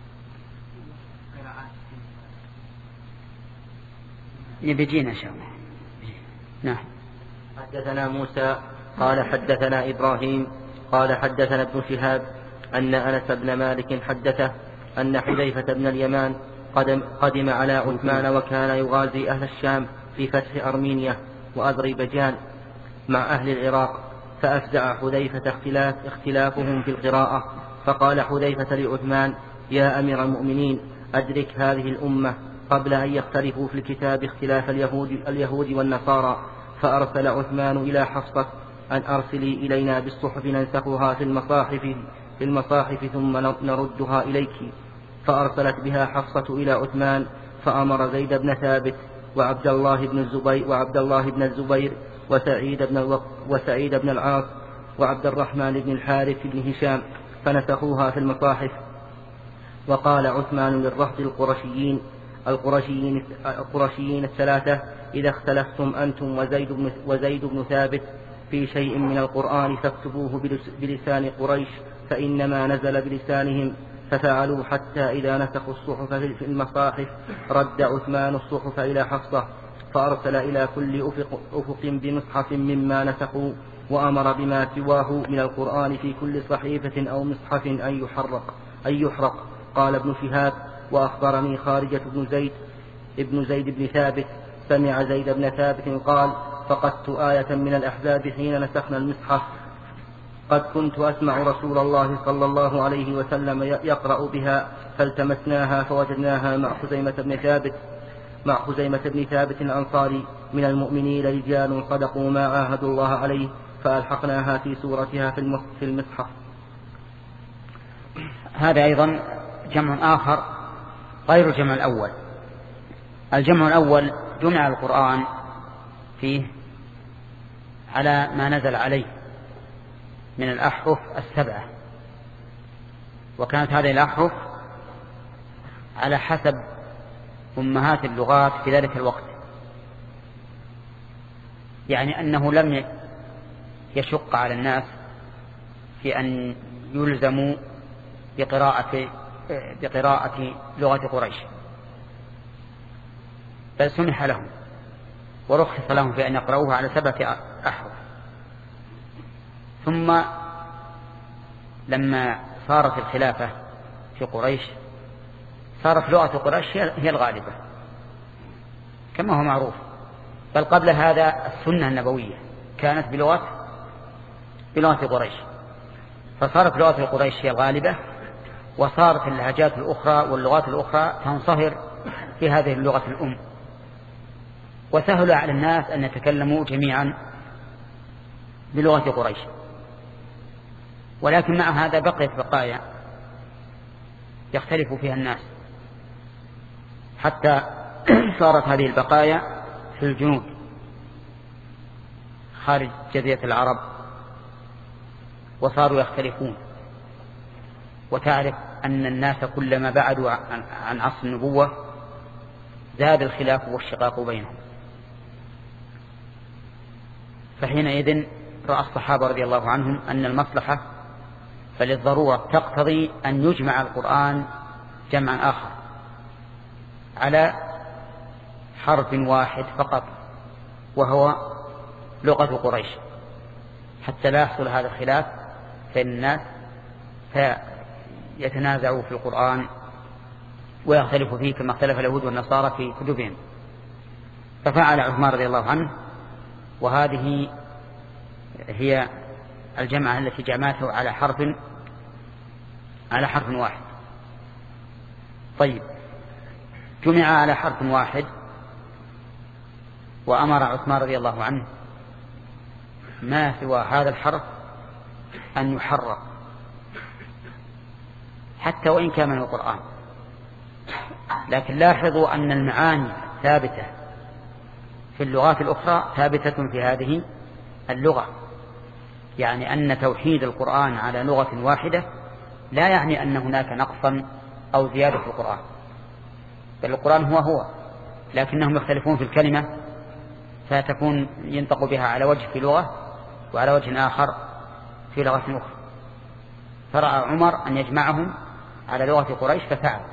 نبيجينا إن شاء الله. نعم. حدثنا موسى قال حدثنا إبراهيم قال حدثنا ابن شهاب أن أنس بن مالك حدثه أن حذيفة بن اليمان قدم, قدم على عثمان وكان يغازي أهل الشام في فتح أرمينيا وأذربيجان مع أهل العراق، فأفزع حذيفة اختلاف اختلافهم في القراءة، فقال حذيفة لعثمان: يا أمير المؤمنين أدرك هذه الأمة قبل أن يختلفوا في الكتاب اختلاف اليهود, اليهود والنصارى. فأرسل عثمان إلى حفصة أن أرسلي إلينا بالصحف ننسخها في المصاحف, في المصاحف ثم نردها إليك. فأرسلت بها حفصة إلى عثمان، فأمر زيد بن ثابت وعبد الله بن الزبير وعبد الله بن الزبير وسعيد بن الوق وسعيد بن العاص وعبد الرحمن بن الحارث بن هشام فنسخوها في المصاحف. وقال عثمان للرهط القرشيين القرشيين, القرشيين الثلاثة: إذا اختلفتم أنتم وزيد بن, وزيد بن ثابت في شيء من القرآن فاكتبوه بلسان قريش فإنما نزل بلسانهم. ففعلوا حتى إذا نسخوا الصحف في المصاحف رد عثمان الصحف إلى حفصة، فأرسل إلى كل أفق, أفق بمصحف مما نسخوا، وأمر بما سواه من القرآن في كل صحيفة أو مصحف أن يحرق, أن يحرق. قال ابن شهاب: وأخبرني خارجة بن زيد ابن زيد بن ثابت سمع زيد بن ثابت قال: فقدت آية من الأحزاب حين نسخنا المصحف، قد كنت أسمع رسول الله صلى الله عليه وسلم يقرأ بها، فالتمسناها فوجدناها مع خزيمة بن ثابت مع خزيمة بن ثابت الأنصاري من المؤمنين رجال صدقوا ما عاهدوا الله عليه، فألحقناها في سورتها في المصحف. هذا أيضا جمع آخر غير الجمع الأول. الجمع الأول جمع القرآن فيه على ما نزل عليه من الأحرف السبعة، وكانت هذه الأحرف على حسب أمهات اللغات في ذلك الوقت، يعني أنه لم يشق على الناس في أن يلزموا بقراءة, بقراءة لغة قريش، بل سمح لهم ورخص لهم في أن يقرأوها على سبعة أحرف. ثم لما صارت الخلافة في قريش صارت لغة قريش هي الغالبة كما هو معروف، بل قبل هذا السنة النبوية كانت بلغة بلغة قريش، فصارت لغة قريش هي الغالبة، وصارت اللهجات الأخرى واللغات الأخرى تنصهر في هذه اللغة الأم، وسهل على الناس أن يتكلموا جميعا بلغة قريش. ولكن مع هذا بقيت بقايا يختلف فيها الناس، حتى صارت هذه البقايا في الجنوب خارج جزيرة العرب وصاروا يختلفون. وتعرف أن الناس كلما بعدوا عن عصر النبوة زاد الخلاف والشقاق بينهم. فحينئذ رأى الصحابة رضي الله عنهم أن المصلحة فللضرورة تقتضي أن يجمع القرآن جمعا آخر على حرف واحد فقط، وهو لغة قريش، حتى لا يحصل هذا الخلاف بين الناس فيتنازعوا في القرآن ويختلفوا فيه كما اختلف اليهود والنصارى في كتبهم. ففعل عثمان رضي الله عنه، وهذه هي الجمعة التي جمعته على حرف على حرف واحد. طيب، جمع على حرف واحد، وأمر عثمان رضي الله عنه ما سوى هذا الحرف أن يحرر حتى وإن كان من القرآن. لكن لاحظوا أن المعاني ثابتة في اللغات الأخرى ثابتة في هذه اللغة، يعني أن توحيد القرآن على لغة واحدة لا يعني أن هناك نقصا أو زيادة في القرآن، بل القرآن هو هو، لكنهم يختلفون في الكلمة فتكون ينطق بها على وجه في لغة وعلى وجه آخر في لغة أخرى. فرأى عمر أن يجمعهم على لغة قريش ففعل.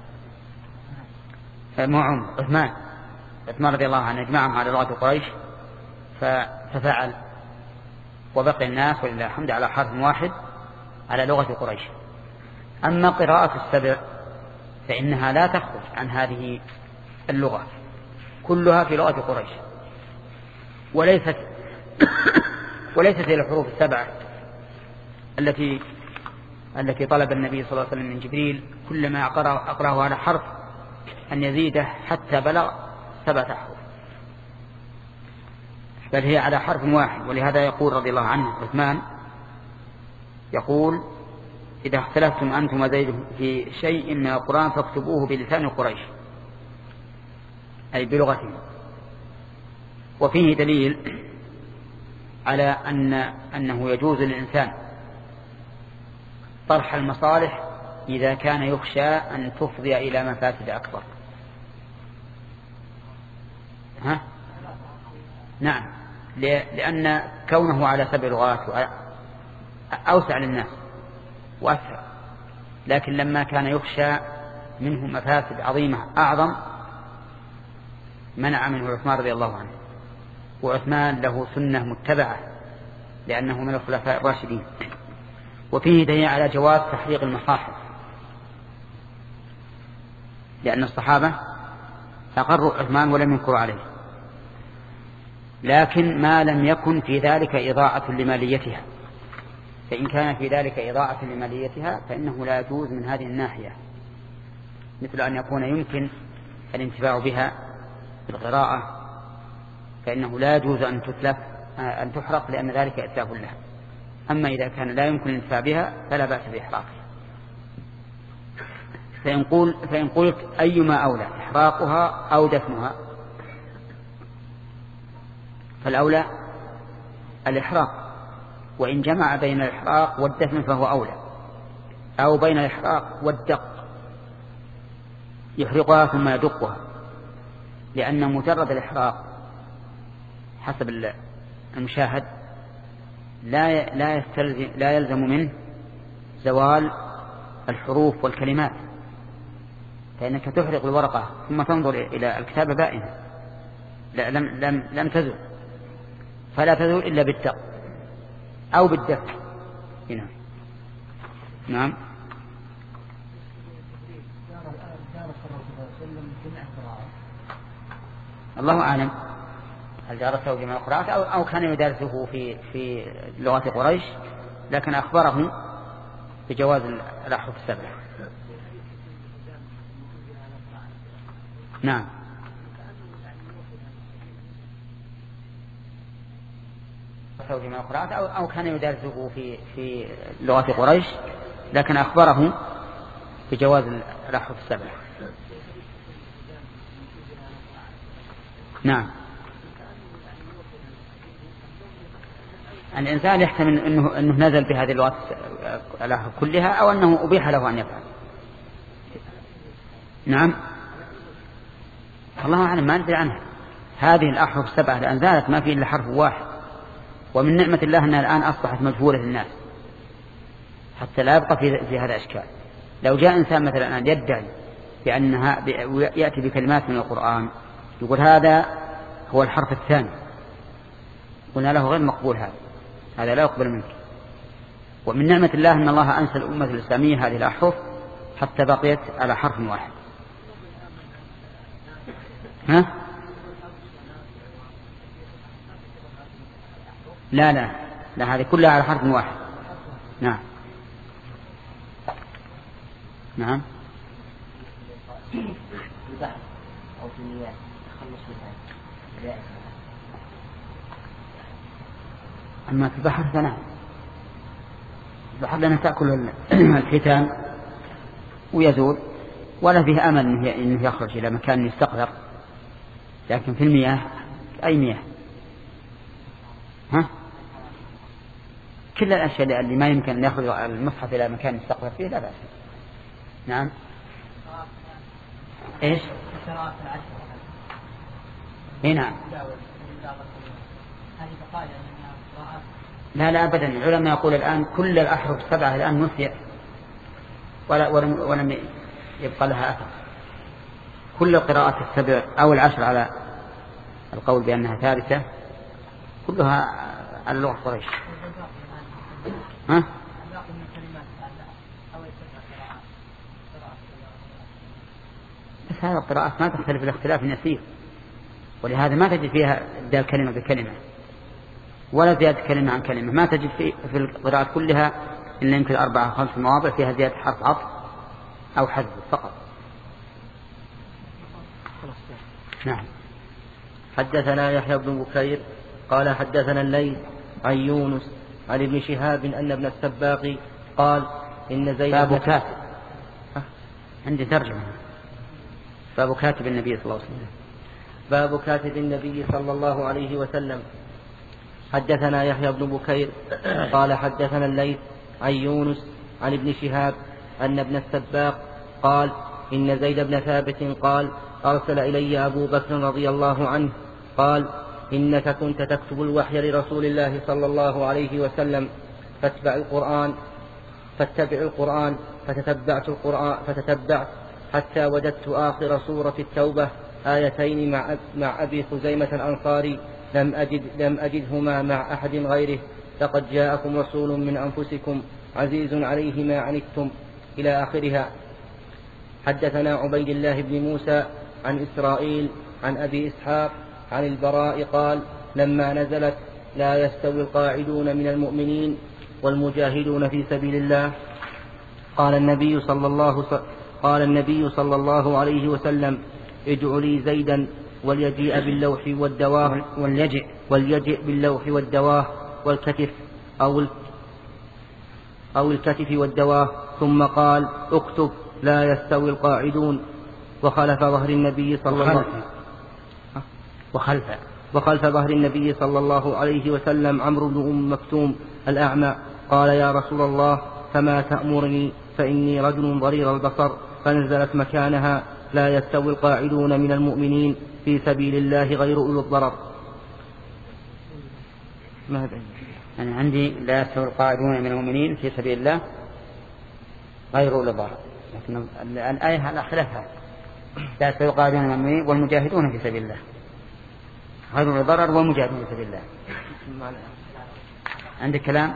مو عمر، عثمان عثمان رضي الله عنه يجمعهم على لغة قريش ففعل، وبقي الناس ولله الحمد على حرف واحد على لغة قريش. أما قراءة السبع فإنها لا تخرج عن هذه اللغة، كلها في لغة قريش، وليست وليست هي الحروف السبعة التي التي طلب النبي صلى الله عليه وسلم من جبريل كلما أقرأه على حرف أن يزيده حتى بلغ سبعة أحرف، بل هي على حرف واحد. ولهذا يقول رضي الله عنه عثمان، يقول: إذا اختلفتم أنتم وزيد في شيء من القرآن فاكتبوه بلسان قريش، أي بلغتهم. وفيه دليل على أن أنه يجوز للإنسان طرح المصالح إذا كان يخشى أن تفضي إلى مفاسد أكبر. ها؟ نعم، لأن كونه على سبع لغات أوسع للناس وأسرع، لكن لما كان يخشى منه مفاسد عظيمة أعظم منع منه عثمان رضي الله عنه. وعثمان له سنة متبعة لأنه من الخلفاء الراشدين. وفيه دليل على جواز تحريق المصاحف، لأن الصحابة أقروا عثمان ولم ينكروا عليه، لكن ما لم يكن في ذلك إضاعة لماليتها. فإن كان في ذلك إضاعة لماليتها فإنه لا يجوز من هذه الناحية، مثل أن يكون يمكن الانتفاع بها بالقراءة، فإنه لا يجوز أن تتلف أن تحرق لأن ذلك إتلاف لها. أما إذا كان لا يمكن الانتفاع بها فلا بأس بإحراقها. فإن, قول فإن قلت أيما أولى إحراقها أو دفنها، فالأولى الإحراق، وإن جمع بين الإحراق والدفن فهو أولى، أو بين الإحراق والدق يحرقها ثم يدقها، لأن مجرد الإحراق حسب المشاهد لا لا يستلزم لا يلزم منه زوال الحروف والكلمات، فإنك تحرق الورقة ثم تنظر إلى الكتابة بائنة لا لم لم لم تزل، فلا تزول إلا بالدق أو بالدفع. هنا نعم. الله أعلم هل جارته جميع القراءات أو, أو كان يدرسه في في لغة قريش، لكن أخبره بجواز الأحرف السبع. نعم. جميع القراءات أو, أو كان يدرسه في في لغة قريش، لكن أخبره بجواز الأحرف السبع. نعم. الإنسان يحتمل أنه, أنه نزل بهذه اللغات كلها أو أنه أبيح له أن يفعل. نعم الله أعلم ما ندري عنها. هذه الأحرف السبعة الآن زالت ما في إلا حرف واحد، ومن نعمة الله أنها الآن أصبحت مجهولة للناس حتى لا يبقى في, في هذا إشكال. لو جاء إنسان مثلا الآن يدعي بأنها يأتي بكلمات من القرآن يقول هذا هو الحرف الثاني، قلنا له غير مقبول، هذا هذا لا يقبل منك. ومن نعمة الله أن الله أنسى الأمة الإسلامية هذه الأحرف حتى بقيت على حرف واحد. ها؟ لا لا لا هذه كلها على حرف واحد. نعم نعم. أو في المياه تخلص منها. أما في البحر فنعم، البحر لأنها تأكل الحيتان ويزول ولا فيه أمل أنه يخرج إلى مكان يستقذر. لكن في المياه أي مياه ها؟ كل الأشياء اللي ما يمكن أن يخرج المصحف إلى مكان يستقذر فيه لا بأس. نعم إيش؟ إيه نعم. لا لا أبدا، العلماء يقول الآن كل الأحرف السبعة الآن نسيت ولا ولم, ولم يبقى لها أثر. كل القراءات السبع أو العشر على القول بأنها ثابتة كلها على لغة قريش. ها؟ بس هذه القراءات ما تختلف الاختلاف يسير، ولهذا ما تجد فيها إبدال كلمة بكلمة ولا زيادة كلمة عن كلمة. ما تجد في, في القراءات كلها إلا يمكن أربعة أو خمس مواضع فيها زيادة حرف عطف أو حذف فقط. نعم. حدثنا يحيى بن بكير قال حدثنا الليث عن يونس عن ابن شهاب أن ابن السباق قال إن زيد باب كاتب. عندي ترجمة باب كاتب النبي صلى الله عليه وسلم. باب كاتب النبي صلى الله عليه وسلم. حدثنا يحيى بن بكير قال حدثنا الليث عن يونس عن ابن شهاب أن ابن السباق قال إن زيد بن ثابت قال أرسل إلي أبو بكر رضي الله عنه قال إنك كنت تكتب الوحي لرسول الله صلى الله عليه وسلم فاتبع القرآن فاتبع القرآن فتتبعت القرآن فتتبعت حتى وجدت آخر سورة التوبة آيتين مع مع أبي خزيمة الأنصاري لم أجد لم أجدهما مع أحد غيره لقد جاءكم رسول من أنفسكم عزيز عليه ما عنتم إلى آخرها. حدثنا عبيد الله بن موسى عن إسرائيل عن أبي إسحاق عن البراء قال لما نزلت لا يستوي القاعدون من المؤمنين والمجاهدون في سبيل الله قال النبي صلى الله قال النبي صلى الله عليه وسلم ادعوا لي زيدا وليجيء باللوح والدواه وليجئ وليجئ باللوح والدواه والكتف أو أو الكتف والدواه ثم قال اكتب لا يستوي القاعدون وخلف ظهر النبي صلى الله وخلف وخلف ظهر النبي صلى الله عليه وسلم عمرو بن أم مكتوم الأعمى قال يا رسول الله فما تأمرني فإني رجل ضرير البصر فنزلت مكانها لا يستوي القاعدون من المؤمنين في سبيل الله غير أولو الضرر. ما هذا؟ أنا عندي لا يستوي القاعدون من المؤمنين في سبيل الله غير أولو الضرر، لكن الآية على خلافها لا يستوي القاعدون من المؤمنين والمجاهدون في سبيل الله غير أولو الضرر والمجاهدون في سبيل الله. عندك كلام؟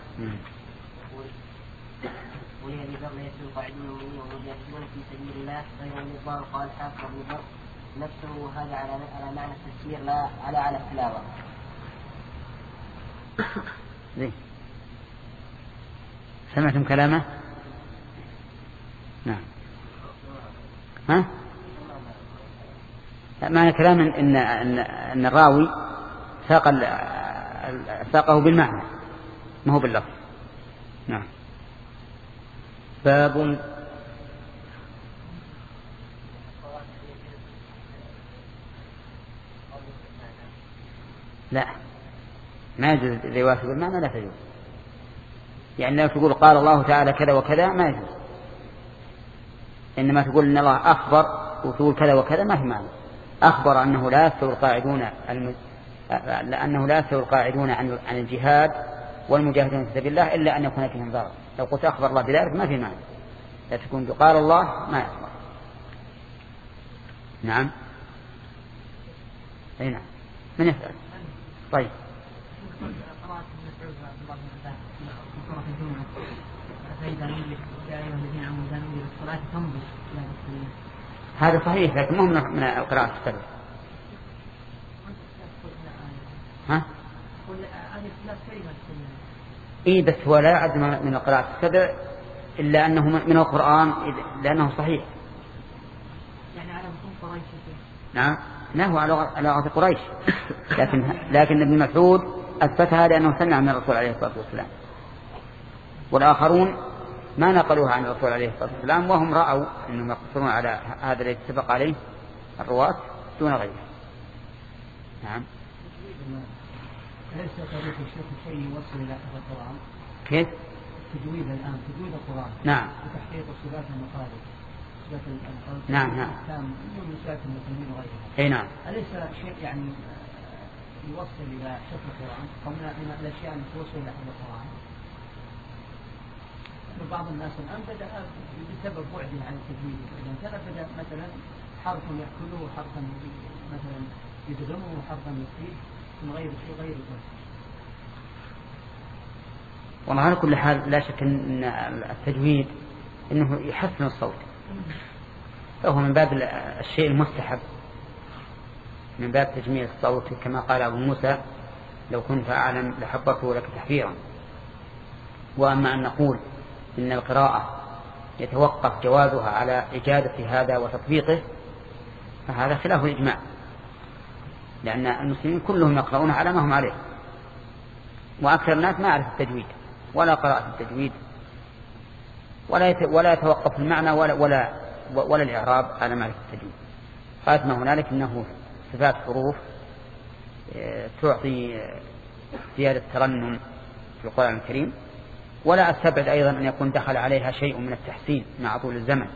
ولهذه ذر لا يستوي القاعدون من المؤمنين والمجاهدون في سبيل الله غير أولو الضرر قال حافظ بن ذر نفسه وهذا على على معنى التفسير لا على على التلاوة. زين. سمعتم كلامه؟ نعم. ها؟ معنى كلام إن إن إن الراوي ساق ساقه بالمعنى ما هو باللفظ. نعم. باب لا ما يجوز إذا يوافق المعنى لا تجوز. يعني لو تقول قال الله تعالى كذا وكذا ما يجوز، إنما تقول إن الله أخبر وتقول كذا وكذا ما في معنى. أخبر أنه لا يستوي القاعدون الم... لأنه لا يستوي القاعدون عن عن الجهاد والمجاهدين في سبيل الله إلا أن يكون فيهم ضرر. لو قلت أخبر الله بذلك ما في معنى، لا تكون قال الله ما يخبر. نعم. أي نعم. من يسأل؟ طيب. هذا صحيح لكن مو من القراءة السبع. ها؟ إيه بس هو لا يعد من القراءة السبع إلا أنه من القرآن لأنه صحيح. يعني على قريش. نعم. لا هو على لغة قريش، لكن لكن ابن مسعود أثبتها لأنه سمع من الرسول عليه الصلاة والسلام، والآخرون ما نقلوها عن الرسول عليه الصلاة والسلام، وهم رأوا أنهم يقصرون على هذا الذي اتفق عليه الرواة دون غيره. نعم. ليس طريق الشيخ شيء يوصل إلى حفظ القرآن. كيف؟ تجويد الآن تجويد القرآن. نعم. وتحقيق صفات المقالب. نعم نعم. أي نعم. أليس شيء يعني يوصل إلى حفظ القرآن أو من الأشياء التي توصل إلى حفظ القرآن؟ بعض الناس الآن بدأ بسبب بعده عن التجويد، إذا كان بدأ مثلا حرف يأكله وحرفا مثلا يدغمه وحرفا يصيب من غير شيء غير ذلك. والله على كل حال لا شك أن التجويد إنه يحسن الصوت، فهو من باب الشيء المستحب، من باب تجميل الصوت، كما قال أبو موسى لو كنت أعلم لحبرته لك تحبيرا. وأما أن نقول إن القراءة يتوقف جوازها على إجادة هذا وتطبيقه فهذا خلاف الإجماع، لأن المسلمين كلهم يقرؤون على ما هم عليه، وأكثر الناس ما يعرف التجويد ولا قراءة التجويد ولا يتوقف المعنى ولا, ولا, ولا الإعراب على معرفة التجويد. قالت ما هنالك إنه صفات حروف تعطي زيادة ترنم في القرآن الكريم، ولا أستبعد أيضا أن يكون دخل عليها شيء من التحسين مع طول الزمن،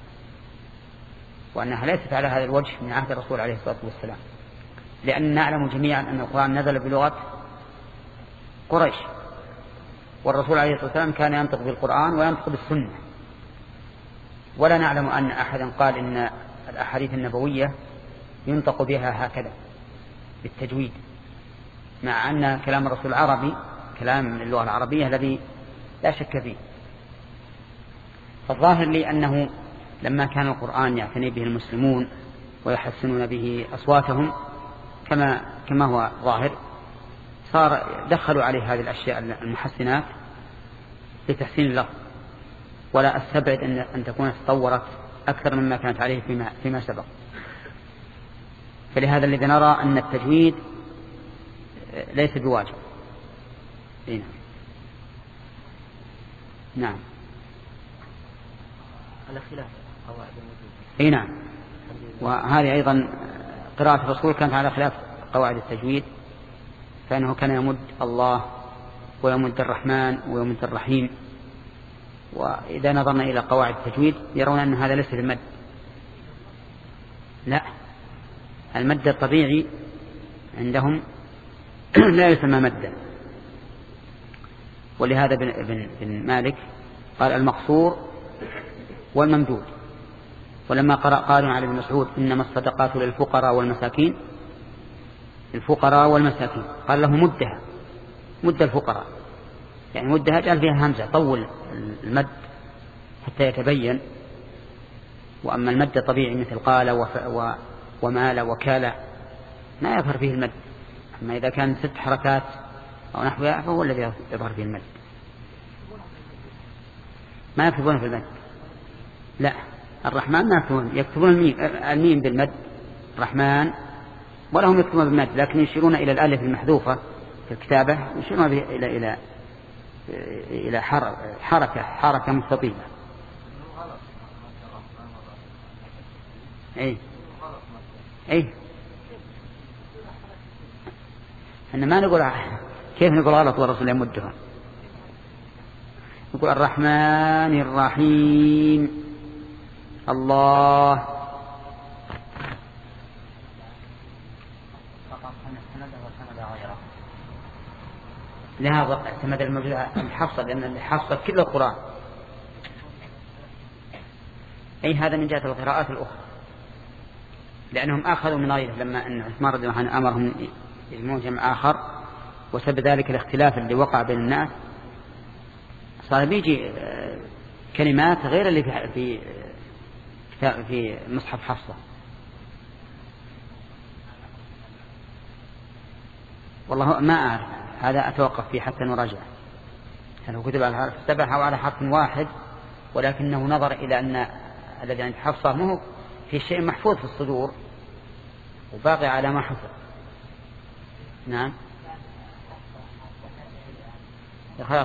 وأنها ليست على هذا الوجه من عهد الرسول عليه الصلاة والسلام، لأن نعلم جميعا أن القرآن نزل بلغة قريش، والرسول عليه الصلاة والسلام كان ينطق بالقرآن وينطق بالسنة، ولا نعلم أن أحدا قال إن الأحاديث النبوية ينطق بها هكذا بالتجويد، مع أن كلام الرسول العربي كلام من اللغة العربية الذي لا شك فيه. فالظاهر لي أنه لما كان القرآن يعتني به المسلمون ويحسنون به أصواتهم كما كما هو ظاهر، صار دخلوا عليه هذه الأشياء المحسنات لتحسين اللفظ، ولا أستبعد أن أن تكون تطورت أكثر مما كانت عليه فيما فيما سبق. فلهذا الذي نرى أن التجويد ليس بواجب. نعم. نعم. على خلاف قواعد الوجود. اي نعم. وهذه أيضا قراءة الرسول كانت على خلاف قواعد التجويد، فإنه كان يمد الله ويمد الرحمن ويمد الرحيم، وإذا نظرنا إلى قواعد التجويد يرون أن هذا ليس المد، لا، المد الطبيعي عندهم لا يسمى مدا. ولهذا بن, بن, بن مالك قال المقصور والممدود. ولما قرأ قالوا على ابن مسعود إنما الصدقات للفقراء والمساكين، الفقراء والمساكين، قال له مدها، مد الفقراء، يعني مدها جعل فيها همزة، طول المد حتى يتبين. وأما المد طبيعي مثل قال و... ومال وكال ما يظهر فيه المد، أما إذا كان ست حركات أو نحوها فهو الذي يظهر فيه المد. ما يكتبون في المد، لا، الرحمن ما يكتبون، يكتبون الميم, الميم بالمد الرحمن، ولا هم يكتبون بالمد، لكن يشيرون إلى الألف المحذوفة في الكتابة، يشيرون إلى إلى إلى حركة حركة مستطيلة. أي أي إحنا ما نقول كيف نقول غلط والرسول يمدها؟ نقول الرحمن الرحيم الله. لهذا اعتمد الموجود الحفصة، لأن الحفصة كل القرآن. أي هذا من جهة القراءات الأخرى، لأنهم أخذوا من غيره لما أن عثمان رضي الله عنه أمرهم يجمعون جمع آخر، وسبب ذلك الاختلاف اللي وقع بين الناس، صار بيجي كلمات غير اللي في في في مصحف حفصة. والله ما أعرف، هذا أتوقف فيه حتى نراجع هل هو كتب على الحرف السبع أو على حرف واحد، ولكنه نظر إلى أن الذي عند حفصة ما هو في شيء محفوظ في الصدور وباقي على ما حصل. نعم خلاص.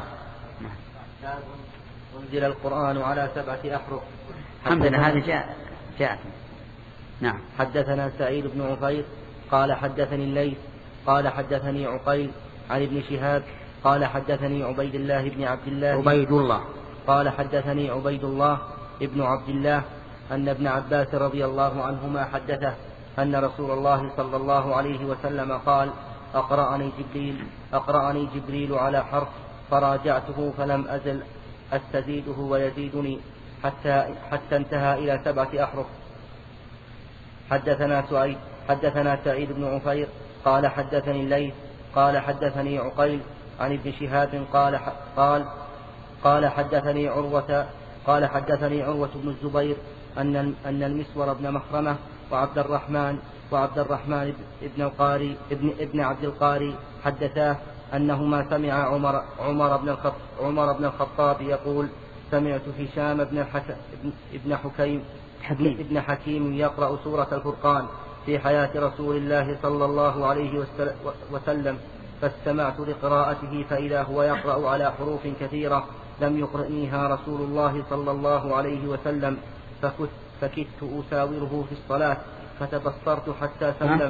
أنزل القرآن على سبعة أحرف. الحمد لله هذا جاء جاء نعم. حدثنا سعيد بن عفير قال حدثني الليث قال حدثني عقيل عن ابن شهاب قال حدثني عبيد الله بن عبد الله عبيد الله قال حدثني عبيد الله ابن عبد الله أن ابن عباس رضي الله عنهما حدثه أن رسول الله صلى الله عليه وسلم قال أقرأني جبريل أقرأني جبريل على حرف فراجعته فلم أزل أستزيده ويزيدني حتى حتى انتهى إلى سبعة أحرف. حدثنا سعيد حدثنا سعيد بن عفير قال حدثني الليث قال حدثني عقيل عن ابن شهاب قال قال قال حدثني عروة قال حدثني عروة بن الزبير أن أن المسور بن مخرمة وعبد الرحمن وعبد الرحمن ابن القاري ابن ابن عبد القاري حدثاه أنهما سمع عمر عمر بن الخطاب عمر بن الخطاب يقول سمعت هشام بن ابن حكيم ابن حكيم يقرأ سورة الفرقان في حياة رسول الله صلى الله عليه وسلم، فاستمعت لقراءته فإذا هو يقرأ على حروف كثيرة لم يقرئنيها رسول الله صلى الله عليه وسلم، فكت فكدت أساوره في الصلاة فتبصرت حتى سلم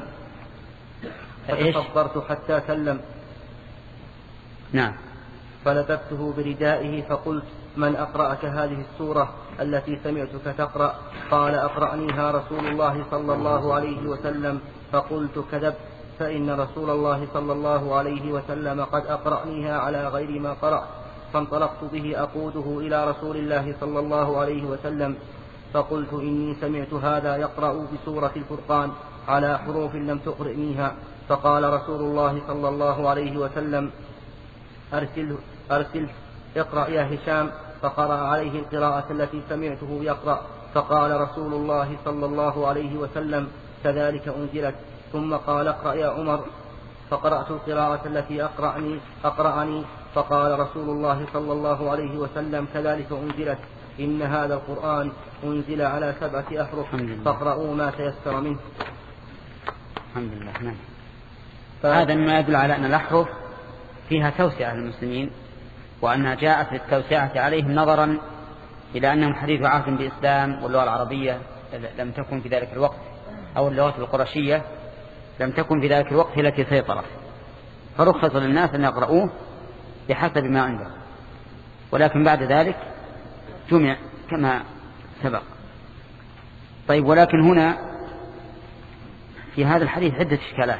فتبصرت حتى سلم نعم. فلببته بردائه فقلت من أقرأك هذه السورة التي سمعتك تقرأ؟ قال أقرأنيها رسول الله صلى الله عليه وسلم. فقلت كذبت، فإن رسول الله صلى الله عليه وسلم قد أقرأنيها على غير ما قرأ. فانطلقت به أقوده إلى رسول الله صلى الله عليه وسلم فقلت إني سمعت هذا يقرأ بسورة الفرقان على حروف لم تقرئنيها. فقال رسول الله صلى الله عليه وسلم أرسل أرسل اقرأ يا هشام. فقرأ عليه القراءة التي سمعته يقرأ. فقال رسول الله صلى الله عليه وسلم كذلك أنزلت. ثم قال اقرأ يا عمر. فقرأت القراءة التي أقرأني أقرأني فقال رسول الله صلى الله عليه وسلم كذلك أنزلت. إن هذا القرآن أنزل على سبعة أحرف فاقرأوا ما تيسر منه. الحمد لله. نعم. فهذا مما يدل على أن الأحرف فيها توسعة للمسلمين، وأنها جاءت للتوسعة عليهم نظرا إلى أنهم حديث عهد بالإسلام، واللغة العربية لم تكن في ذلك الوقت، أو اللغة القرشية لم تكن في ذلك الوقت التي سيطرت، فرخص للناس أن يقرؤوه بحسب ما عنده. ولكن بعد ذلك جمع كما سبق. طيب، ولكن هنا في هذا الحديث عدة إشكالات.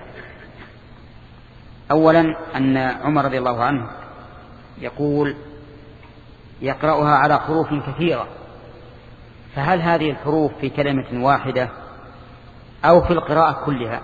أولا أن عمر رضي الله عنه يقول يقرأها على حروف كثيرة، فهل هذه الحروف في كلمة واحدة أو في القراءة كلها؟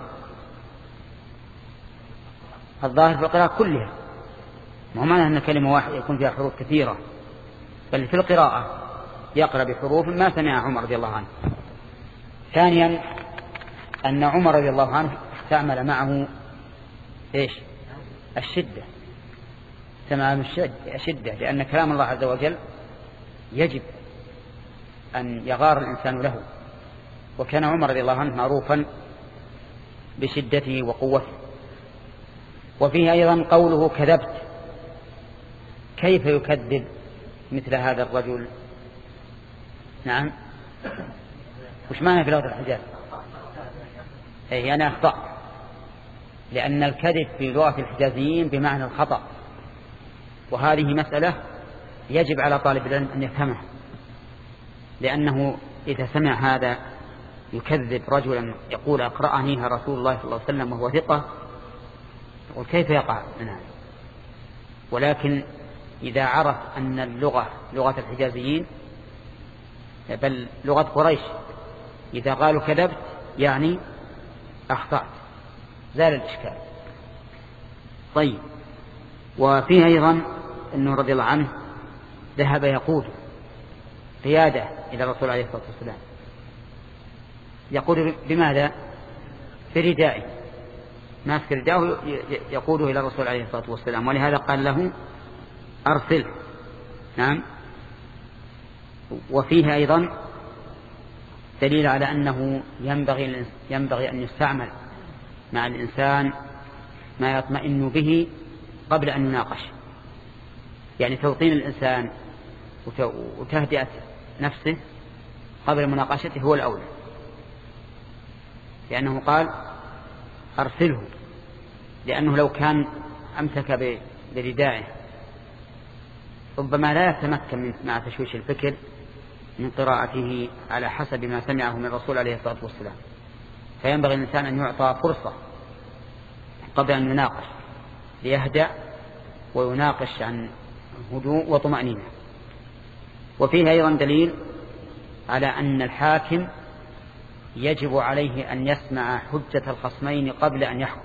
الظاهر في القراءة كلها، ما هو معنى أن كلمة واحدة يكون فيها حروف كثيرة، بل في القراءة يقرأ بحروف ما سمع عمر رضي الله عنه. ثانيا أن عمر رضي الله عنه استعمل معه إيش؟ الشدة، تمام الشدة، لأن كلام الله عز وجل يجب أن يغار الإنسان له، وكان عمر رضي الله عنه معروفا بشدته وقوته. وفيه أيضا قوله كذبت، كيف يكذب مثل هذا الرجل؟ نعم، وش معنى في لغة الحجاز؟ أي أنا أخطأت. لأن الكذب في لغة الحجازيين بمعنى الخطأ، وهذه مسألة يجب على طالب العلم أن يفهمها، لأنه إذا سمع هذا يكذب رجلا يقول أقرأنيها رسول الله صلى الله عليه وسلم وهو ثقة، يقول كيف يقع من هذا؟ ولكن إذا عرف أن اللغة لغة الحجازيين بل لغة قريش إذا قالوا كذبت يعني أخطأت، زال الإشكال. طيب، وفيه أيضا أنه رضي الله عنه ذهب يقود قيادة إلى الرسول عليه الصلاة والسلام، يقود بماذا؟ بردائه، ماسك رداءه يقوده إلى الرسول عليه الصلاة والسلام، ولهذا قال له أرسل. نعم. وفيه أيضا دليل على أنه ينبغي, ينبغي أن يستعمل مع الإنسان ما يطمئن به قبل أن يناقش، يعني توطين الإنسان وتهدئة نفسه قبل مناقشته هو الأولى، لأنه قال أرسله، لأنه لو كان أمسك بردائه ربما لا يتمكن مع تشويش الفكر من قراءته على حسب ما سمعه من الرسول عليه الصلاة والسلام، فينبغي الإنسان أن يعطى فرصة قبل أن يناقش ليهدأ ويناقش عن هدوء وطمأنينة. وفيه أيضا دليل على أن الحاكم يجب عليه أن يسمع حجة الخصمين قبل أن يحكم.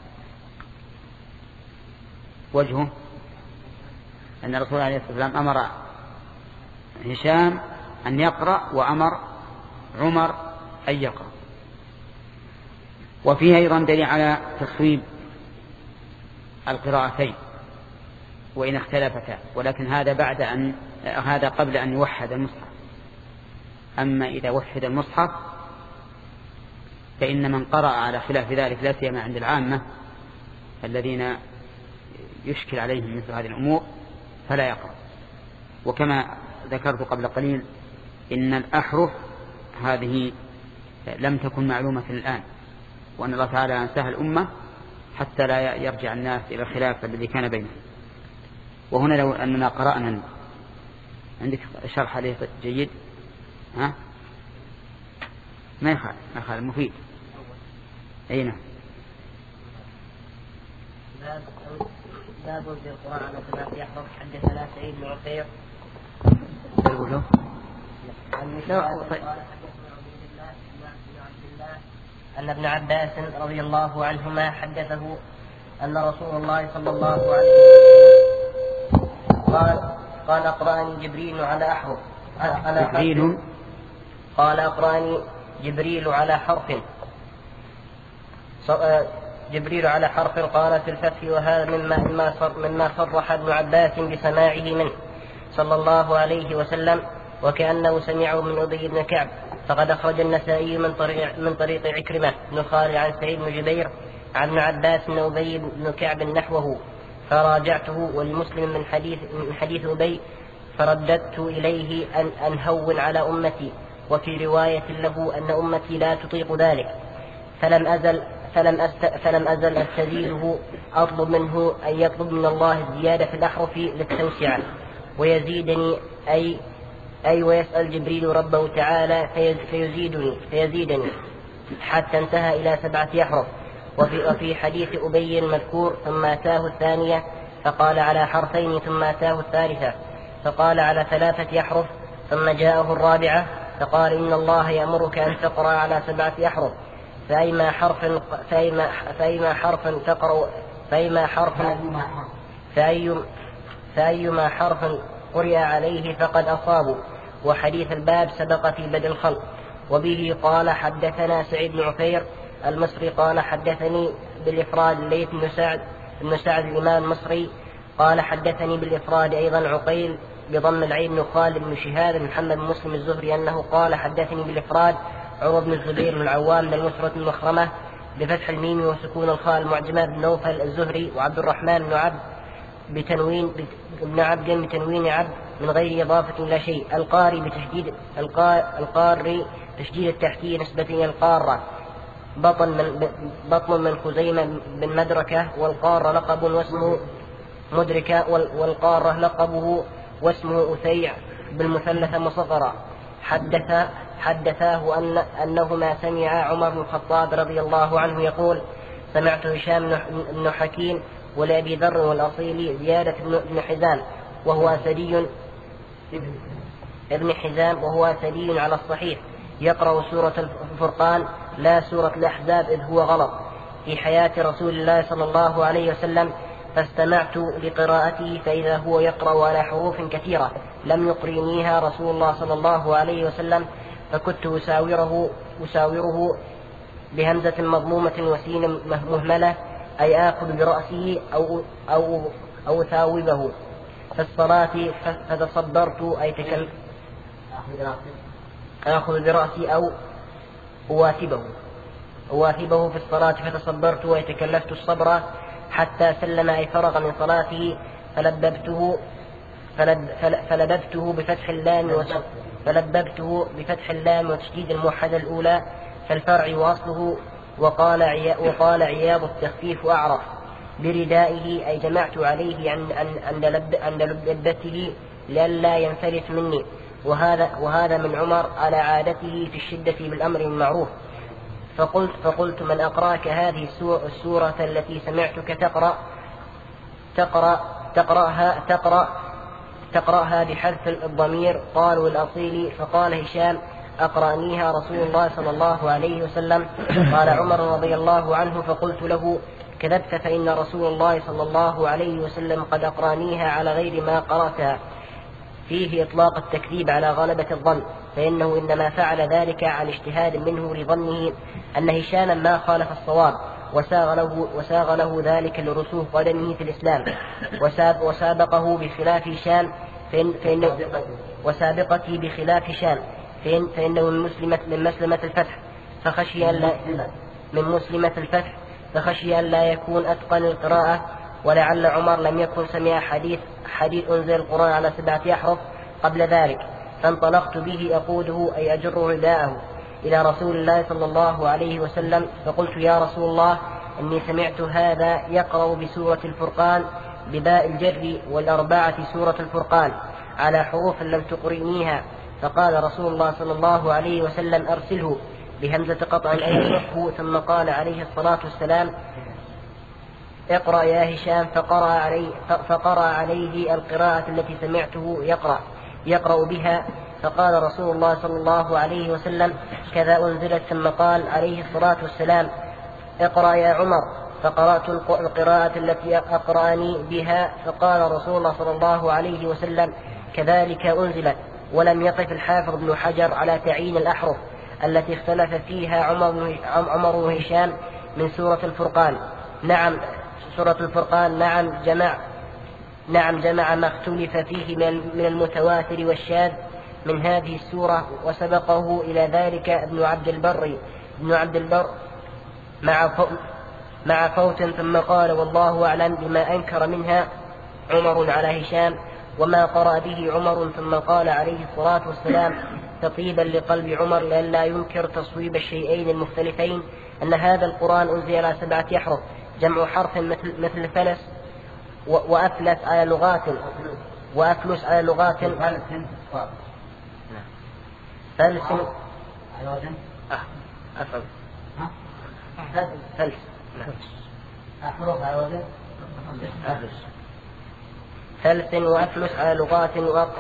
وجهه أن الرسول عليه الصلاة والسلام أمر هشام أن يقرأ وأمر عمر أن يقرأ. وفيه أيضا دليل على تصويب القراءتين وإن اختلفتا، ولكن هذا بعد أن هذا قبل أن يوحد المصحف. أما إذا وحد المصحف فإن من قرأ على خلاف ذلك لا سيما عند العامة الذين يشكل عليهم مثل هذه الأمور فلا يقرأ. وكما ذكرت قبل قليل إن الأحرف هذه لم تكن معلومة الآن، وأن الله تعالى أنساها الأمة حتى لا يرجع الناس إلى الخلاف الذي كان بينهم. وهنا لو أننا قرأنا عندك شرح عليه جيد ها ما يخالف ما يخالف مفيد. أين باب في القرآن على ثلاث يحرف. حدثنا سعيد بن عفير تقوله أن ابن عباس رضي الله عنهما حدثه أن رسول الله صلى الله عليه وسلم قال قال أقرأني جبريل على أحرف على جبريل قال أقرأني جبريل على حرف جبريل على حرف قال في الفتح، وهذا مما مما صرح ابن عباس بسماعه منه صلى الله عليه وسلم، وكأنه سمعه من أبي بن كعب. فقد أخرج النسائي من طريق, من طريق عكرمة بن خالد عن سعيد بن جبير عن ابن عباس من أبي بن كعب نحوه، فراجعته ولمسلم من حديث, من حديث أبي فرددت إليه أن أنهون على أمتي، وفي رواية له أن أمتي لا تطيق ذلك، فلم أزل فلم, أست فلم أزل أستزيده أطلب منه أن يطلب من الله الزيادة في الأحرف للتوسعة ويزيدني أي أي ويسأل جبريل ربه تعالى فيزيدني فيزيدني حتى انتهى إلى سبعة أحرف. وفي, وفي حديث أبي المذكور ثم أتاه الثانية فقال على حرفين، ثم أتاه الثالثة فقال على ثلاثة أحرف، ثم جاءه الرابعة فقال إن الله يأمرك أن تقرأ على سبعة أحرف، فأيما حرف فأيما فأيما حرف تقرأ فأيما حرف فأي فأيما حرف قرئ عليه فقد أصابوا. وحديث الباب سبق في بدء الخلق. وبه قال حدثنا سعيد بن عفير المصري قال حدثني بالإفراد الليث بن سعد بن سعد الإمام المصري قال حدثني بالإفراد أيضا عقيل بضم العين بن خالد بن شهاب محمد بن مسلم الزهري أنه قال حدثني بالإفراد عروة بن الزبير بن العوام بن المسرة المخرمة بفتح الميم وسكون الخاء المعجمة بن نوفل الزهري، وعبد الرحمن بن عبد بتنوين ابن عبد بتنوين عبد من غير إضافة إلى شيء، القاري بتشديد القاري تشديد التحتية نسبة إلى القارة بطن من, بطن من خزيمة بن مدركة، والقارة لقب واسمه مدركة، والقارة لقبه واسمه أثيع بالمثلثة مصغرة. حدث حدثاه أن أنهما سمع عمر بن الخطاب رضي الله عنه يقول: سمعت هشام بن حكيم ولأبي ذر والأصيلي زيادة بن حزام وهو أسدي ابن حزام وهو أسدي على الصحيح يقرأ سورة الفرقان لا سورة الأحزاب إذ هو غلط في حياة رسول الله صلى الله عليه وسلم، فاستمعت لقراءته فإذا هو يقرأ على حروف كثيرة لم يقرنيها رسول الله صلى الله عليه وسلم، فكنت أساوره, أساوره بهمزة مضمومة وسين مهملة، أي آخذ برأسه أو, أو, أو ثاوبه في الصلاة فتصبرت، أي تكلم آخذ برأسي أو أواثبه أواثبه في الصلاة فتصبرت ويتكلفت الصبر حتى سلم، أي فرغ من صلاته، فلببته فلب فلببته بفتح اللام فلببته بفتح اللام وتشديد الموحدة الأولى فالفرع وأصله. وقال عيا وقال عياض التخفيف أعرف بردائه، أي جمعت عليه عن عند لب عند لبته لئلا ينفلت مني، وهذا وهذا من عمر على عادته في الشدة بالأمر بالمعروف. فقلت فقلت من أقرأك هذه السورة التي سمعتك تقرأ تقرأ تقرأها تقرأ تقرأها بحذف الضمير؟ قالوا الأصيل. فقال هشام: أقرأنيها رسول الله صلى الله عليه وسلم. قال عمر رضي الله عنه: فقلت له: كذبت، فإن رسول الله صلى الله عليه وسلم قد أقرأنيها على غير ما قرأتها. فيه إطلاق التكذيب على غلبة الظن، فإنه إنما فعل ذلك عن اجتهاد منه لظنه أن هشاما ما خالف الصواب، وساغ له, وساغ له ذلك لرسوخ قدمه في الإسلام، وساب وسابقه بخلاف هشام فإن فإن وسابقته بخلاف هشام فإن فإنه من مسلمة من مسلمة الفتح، فخشي أن لا من مسلمة الفتح فخشي أن لا يكون أتقن القراءة، ولعل عمر لم يكن سمع حديث حديث أنزل القرآن على سبعة أحرف قبل ذلك، فانطلقت به أقوده، أي أجر رداءه، إلى رسول الله صلى الله عليه وسلم، فقلت: يا رسول الله، إني سمعت هذا يقرأ بسورة الفرقان بباء الجر والأربعة سورة الفرقان على حروف لم تقرئنيها. فقال رسول الله صلى الله عليه وسلم: أرسله بهمزة قطع أي صحه. ثم قال عليه الصلاة والسلام: اقرأ يا هشام، فقرأ عليه, فقرأ عليه القراءة التي سمعته يقرأ يقرأ بها. فقال رسول الله صلى الله عليه وسلم: كذا أنزلت. ثم قال عليه الصلاة والسلام: اقرأ يا عمر، فقرأت القراءة التي أقرأني بها. فقال رسول الله صلى الله عليه وسلم: كذلك أنزلت. ولم يقف الحافظ بن حجر على تعيين الأحرف التي اختلف فيها عمر وهشام من سورة الفرقان. نعم سورة الفرقان نعم جمع نعم جمع ما اختلف فيه من المتواتر والشاذ من هذه السورة، وسبقه إلى ذلك ابن عبد البر ابن عبد البر مع مع فوت. ثم قال: والله أعلم بما أنكر منها عمر على هشام وما قرأ به عمر. ثم قال عليه الصلاة والسلام تطيبا لقلب عمر لئلا ينكر تصويب الشيئين المختلفين أن هذا القرآن أنزل على سبعة أحرف، جمع حرف مثل, مثل فلس وأفلس على لغات وأفلس على لغات فلس أفل فلس أحرف على وزن أفلس ثلث وأفلس على لغات وأق...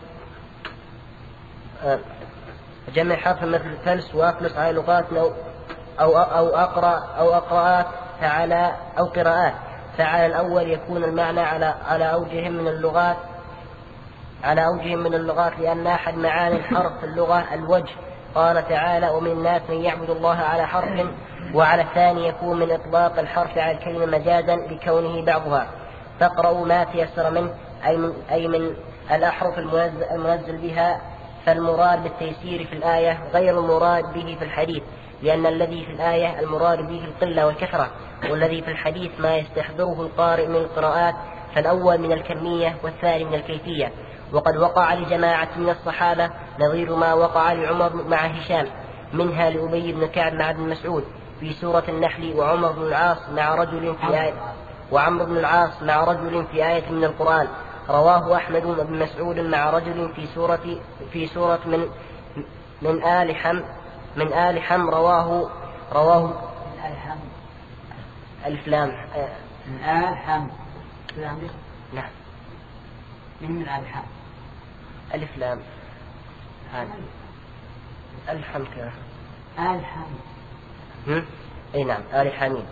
جمع حرف مثل ثلث وأفلس على لغات أو أو أو أقرأ أو أقرأات فعلى أو قراءات. فعلى الأول يكون المعنى على على أوجه من اللغات على أوجه من اللغات لأن أحد معاني الحرف في اللغة الوجه. قال تعالى: ومن الناس من يعبد الله على حرف. وعلى الثاني يكون من إطلاق الحرف على الكلمة مجازا لكونه بعضها. تقرأ ما تيسر منه أي من, أي من الأحرف المنزل, المنزل بها. فالمراد بالتيسير في الآية غير المراد به في الحديث، لأن الذي في الآية المراد به القلة والكثرة، والذي في الحديث ما يستحضره القارئ من القراءات، فالأول من الكمية والثاني من الكيفية. وقد وقع لجماعة من الصحابة نظير ما وقع لعمر مع هشام، منها لأبي بن كعب مع ابن مسعود في سورة النحل، وعمر بن العاص مع رجل في آية وعمر بن العاص مع رجل في آية من القرآن. رواه أحمد بن مسعود مع رجل في سورة في سورة من من آل حم من آل حم رواه رواه من آل حم ألف لام من آل حم نعم من من آل حم ألف لام هذا ألف حم كذا آل حم أي نعم آل حميد.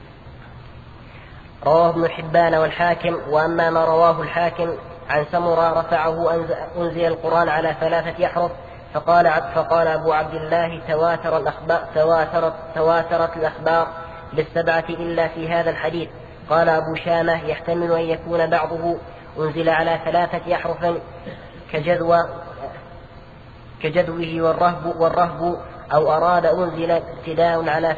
رواه ابن حبان والحاكم. وأما ما رواه الحاكم عن سمرة رفعه أنزل القرآن على ثلاثة أحرف، فقال فقال أبو عبد الله تواتر الأخبار تواترت تواترت الأخبار بالسبعة إلا في هذا الحديث. قال أبو شامة يحتمل أن يكون بعضه أنزل على ثلاثة أحرف كجذوة كجذوه والرهب والرهب أو أراد أنزل ابتداء على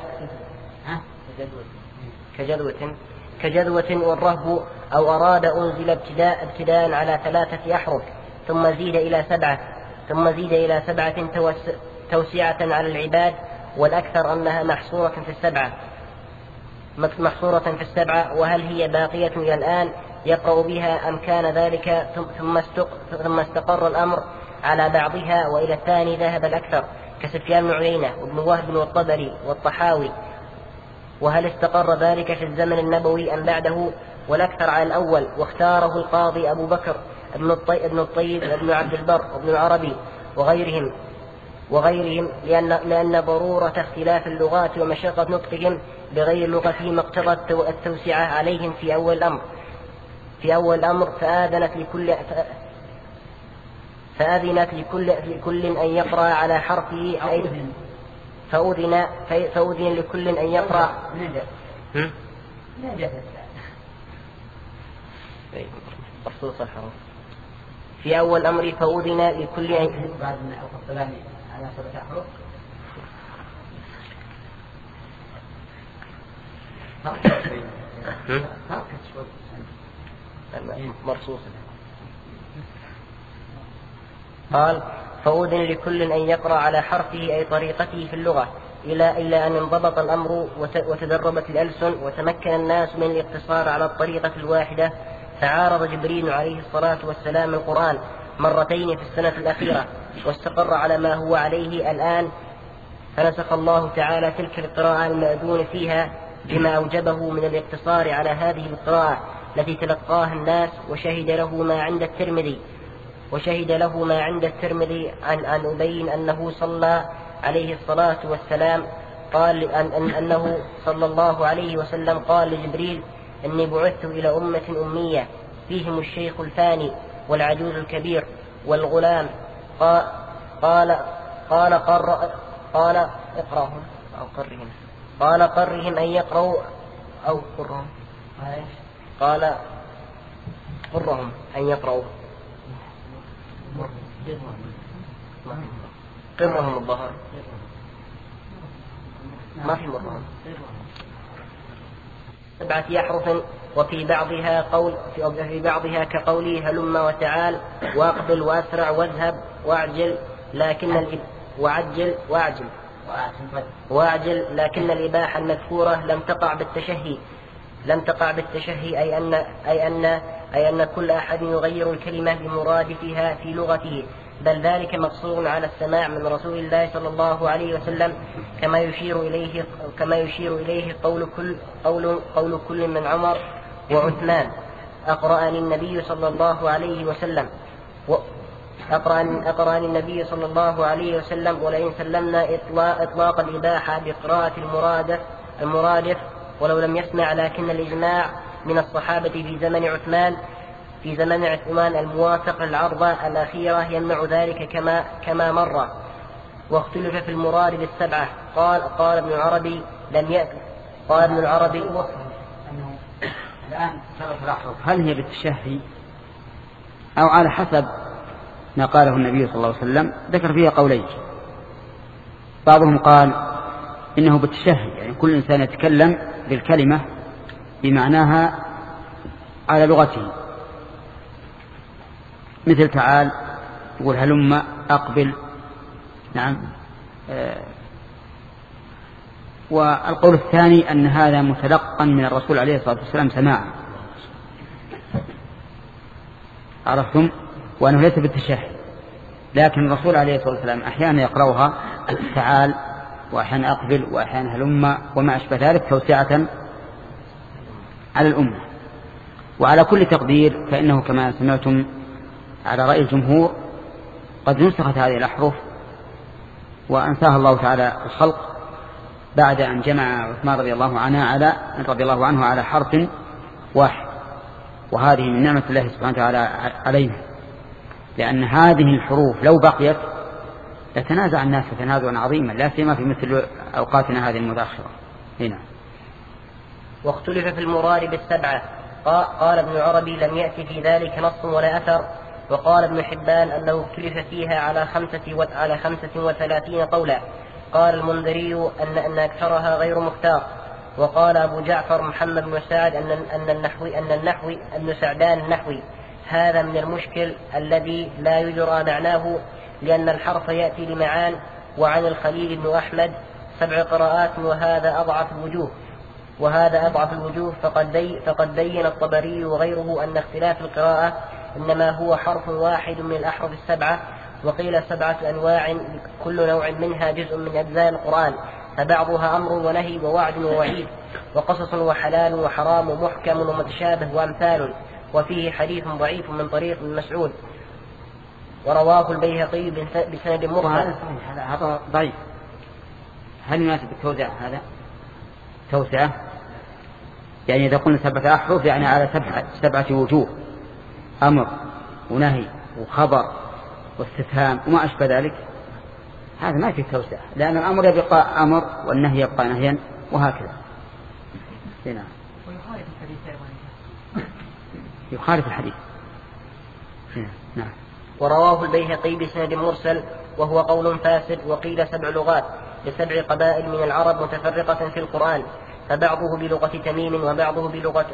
كجذوة كجذوة والرهب أو أراد أنزل ابتداء ابتداء على ثلاثة أحرف ثم زيد إلى سبعة ثم زيد إلى سبعة توسعة على العباد، والأكثر أنها محصورة في السبعة محصورة في السبعة وهل هي باقية إلى الآن يقرأ بها أم كان ذلك ثم استقر الأمر على بعضها وإلى الثاني ذهب الأكثر كسفيان بن عيينة وابن وهب والطبري والطحاوي. وهل استقر ذلك في الزمن النبوي أم بعده؟ والأكثر على الأول، واختاره القاضي أبو بكر ابن الطيب ابن عبد البر وابن العربي وغيرهم وغيرهم لأن, لأن ضرورة اختلاف اللغات ومشقة نطقهم بغير لغتهم اقتضت التوسعة عليهم في أول الأمر في أول الأمر فآذنت لكل فأذنت لكل, لكل أن يقرأ على حرفه فأذن فأذن لكل أن يقرأ مخصوص الحروف في أول الأمر فأذن لكل أن بعد من أوقف على سبعة أحرف مرصوص. قال فأذن لكل أن يقرأ على حرفه أي طريقته في اللغة إلى إلا أن انضبط الأمر وتدربت الألسن وتمكن الناس من الاقتصار على الطريقة الواحدة. فعارض جبريل عليه الصلاة والسلام القرآن مرتين في السنة الأخيرة واستقر على ما هو عليه الآن، فنسخ الله تعالى تلك القراءة المأذون فيها بما أوجبه من الاقتصار على هذه القراءة التي تلقاها الناس. وشهد له ما عند الترمذي وشهد له ما عند الترمذي عن أن أبين أنه صلى عليه الصلاة والسلام قال أن أن أنه صلى الله عليه وسلم قال لجبريل إني بعثت إلى أمة أمية فيهم الشيخ الفاني والعجوز الكبير والغلام. قال قال قال قر قال اقرأهم أو قرهم قال قرهم أن يقرأوا أو قرهم قال قرهم أن يقرأوا قرهم الظهر ما في مرهم سبعة أحرف وفي بعضها قول في بعضها كقوله هلم وتعال واقبل واسرع واذهب واعجل لكن الإب... وعجل واعجل واعجل لكن الإباحة المذكورة لم تقع بالتشهي لم تقع بالتشهي أي أن أي أن أي أن كل أحد يغير الكلمة بمرادفها في لغته، بل ذلك مقصور على السماع من رسول الله صلى الله عليه وسلم كما يشير إليه كما يشير إليه قول كل قول قول كل من عمر وعثمان أقرأني النبي صلى الله عليه وسلم أقرأني أقرأني النبي صلى الله عليه وسلم ولئن سلمنا إطلاق, إطلاق الإباحة بقراءة المرادف المرادف ولو لم يسمع، لكن الإجماع من الصحابة في زمن عثمان في زمن عثمان الموافق للعرضة الأخيرة يمنع ذلك كما كما مر. واختلف في المراد بالسبعة. قال قال ابن العربي لم يأتي قال ابن العربي الآن هل هي بالتشهي أو على حسب ما قاله النبي صلى الله عليه وسلم؟ ذكر فيها قولين. بعضهم قال إنه بالتشهي، يعني كل إنسان يتكلم بالكلمة بمعناها على لغته، مثل تعال يقول هلم أقبل، نعم والقول الثاني أن هذا متلقا من الرسول عليه الصلاة والسلام سماعا، عرفتم، وأنه ليس بالتشهي، لكن الرسول عليه الصلاة والسلام أحيانا يقرأها تعال، وأحيانا أقبل، وأحيانا هلم، وما أشبه ذلك توسعة على الأمة. وعلى كل تقدير فإنه كما سمعتم على رأي الجمهور قد نسخت هذه الأحرف وأنساها الله تعالى الخلق بعد أن جمع عثمان رضي الله عنه على رضي الله عنه على حرف واحد، وهذه من نعمة الله سبحانه وتعالى علينا، لأن هذه الحروف لو بقيت لتنازع الناس تنازعا عظيما، لا سيما في مثل أوقاتنا هذه المتأخرة. هنا واختلف في المراد بالسبعة. قال ابن عربي لم يأتي في ذلك نص ولا أثر. وقال ابن حبان أنه اختلف فيها على خمسة على خمسة وثلاثين قولا. قال المنذري أن أن أكثرها غير مختار. وقال أبو جعفر محمد بن سعد أن أن النحوي أن النحوي ابن سعدان النحوي هذا من المشكل الذي لا يجرى معناه، لأن الحرف يأتي لمعان. وعن الخليل بن أحمد سبع قراءات وهذا أضعف الوجوه وهذا أضعف الوجوه فقد بي فقد بين الطبري وغيره أن اختلاف القراءة إنما هو حرف واحد من الأحرف السبعة. وقيل سبعة أنواع كل نوع منها جزء من أجزاء القرآن، فبعضها أمر ونهي ووعد ووعيد وقصص وحلال وحرام ومحكم ومتشابه وأمثال. وفيه حديث ضعيف من طريق ابن مسعود ورواه البيهقي بسند مرسل. هذا ضعيف. هل يناسب التوزيع هذا؟ توسعة يعني إذا قلنا سبعة أحرف يعني على سبعة, سبعة وجوه، أمر ونهي وخبر واستفهام وما أشبه ذلك، هذا ما في توسعة، لأن الأمر يبقى أمر والنهي يبقى نهيا وهكذا. هنا ويخالف الحديث أيضا. يخالف الحديث. نعم. ورواه البيهقي بسند مرسل وهو قول فاسد. وقيل سبع لغات لسبع قبائل من العرب متفرقة في القرآن، فبعضه بلغة تميم وبعضه بلغة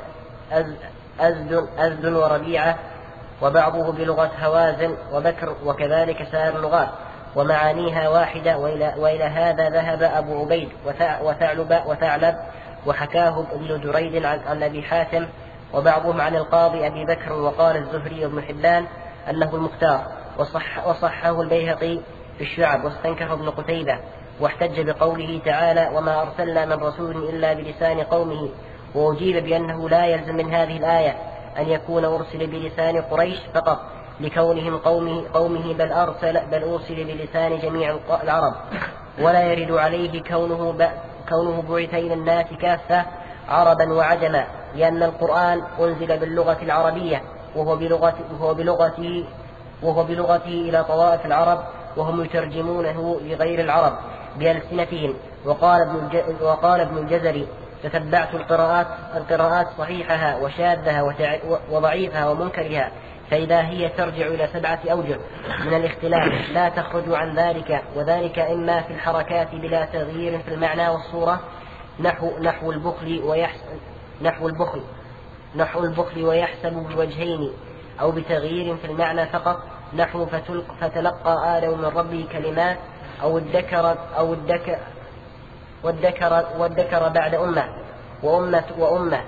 أزد, أزد وربيعة وبعضه بلغة هوازن وبكر، وكذلك سائر اللغات ومعانيها واحدة. وإلى, وإلى هذا ذهب أبو عبيد وثعلب, وثعلب وحكاه ابن جريد عن أبي حاتم وبعضهم عن القاضي أبي بكر. وقال الزهري وابن حبان أنه المختار، وصح وصحه البيهقي في الشعب، واستنكر ابن قتيبة واحتج بقوله تعالى وما أرسلنا من رسول إلا بلسان قومه. وأجيب بأنه لا يلزم من هذه الآية أن يكون أرسل بلسان قريش فقط لكونهم قومه, قومه بل, أرسل بل أرسل بلسان جميع العرب، ولا يرد عليه كونه, كونه بعث إلى الناس كافة عربا وعجما، لأن القرآن أنزل باللغة العربية وهو بلغته, وهو بلغته, وهو بلغته إلى طوائف العرب وهم يترجمونه لغير العرب بألسنتهم. وقال ابن, وقال ابن الجزري تتبعت القراءات, القراءات صحيحها وشاذها وضعيفها ومنكرها، فإذا هي ترجع إلى سبعة أوجه من الاختلاف لا تخرج عن ذلك، وذلك إما في الحركات بلا تغيير في المعنى والصورة نحو, نحو البخل ويحسب نحو البخل نحو البخل ويحسب بوجهين، أو بتغيير في المعنى فقط نحو فتلقى آدم من ربه كلمات، أو الذكر أو الذكر والذكر والذكر بعد أمة وأمة وأمة.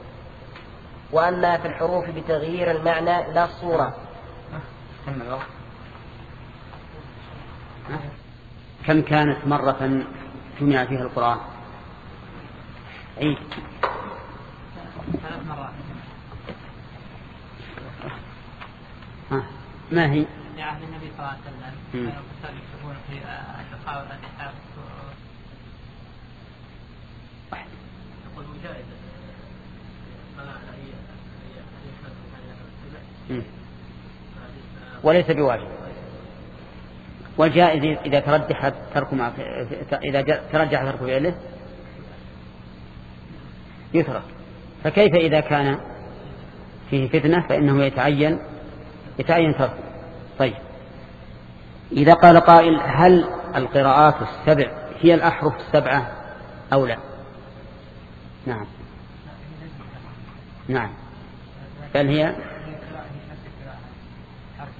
وأما في الحروف بتغيير المعنى لا الصورة. كم كانت مرة جمع فيها القرآن؟ أي ثلاث مرات. آه. ما هي؟ في عهد النبي صلى الله عليه وسلم كانوا يكتبون في الأشقاء والأنحاء يقول مجاهد وليس بواجب، والجائز إذا ترجح ترك مع إذا ترجح ترك فعله يترك، فكيف إذا كان فيه فتنة فإنه يتعين يتعين ترك. طيب إذا قال قائل هل القراءات السبع هي الأحرف السبعة أو لا؟ نعم نعم بل هي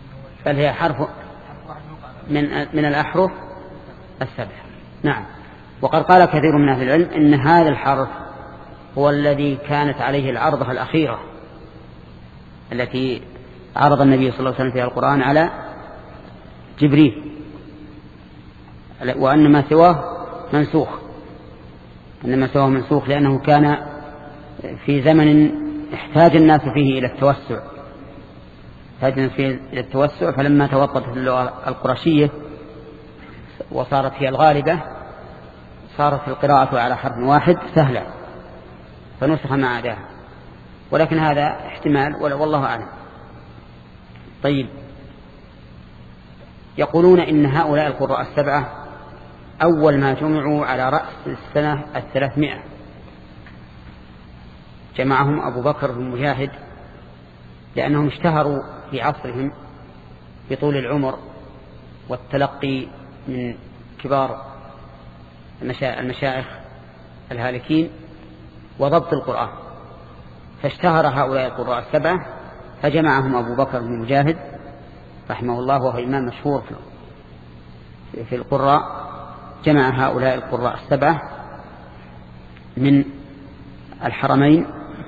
بل هي حرف من من الأحرف السبع. نعم وقد قال كثير من أهل العلم إن هذا الحرف هو الذي كانت عليه العرضة الأخيرة التي عرض النبي صلى الله عليه وسلم فيها القرآن على جبريل، وأن ما سواه منسوخ، أن ما سواه منسوخ لأنه كان في زمن احتاج الناس فيه إلى التوسع، احتاج الناس فيه إلى التوسع، فلما توطدت اللغة القرشية وصارت هي الغالبة صارت القراءة على حرف واحد سهلة فنسخ ما عداها، ولكن هذا احتمال والله أعلم. طيب، يقولون إن هؤلاء القراء السبعة أول ما جمعوا على رأس السنة الثلاثمائة جمعهم أبو بكر بن مجاهد، لأنهم اشتهروا في عصرهم بطول العمر والتلقي من كبار المشايخ الهالكين وضبط القرآن، فاشتهر هؤلاء القراء السبعة فجمعهم أبو بكر بن مجاهد رحمه الله، وهو إمام مشهور في القراء، جمع هؤلاء القراء السبعة من الحرمين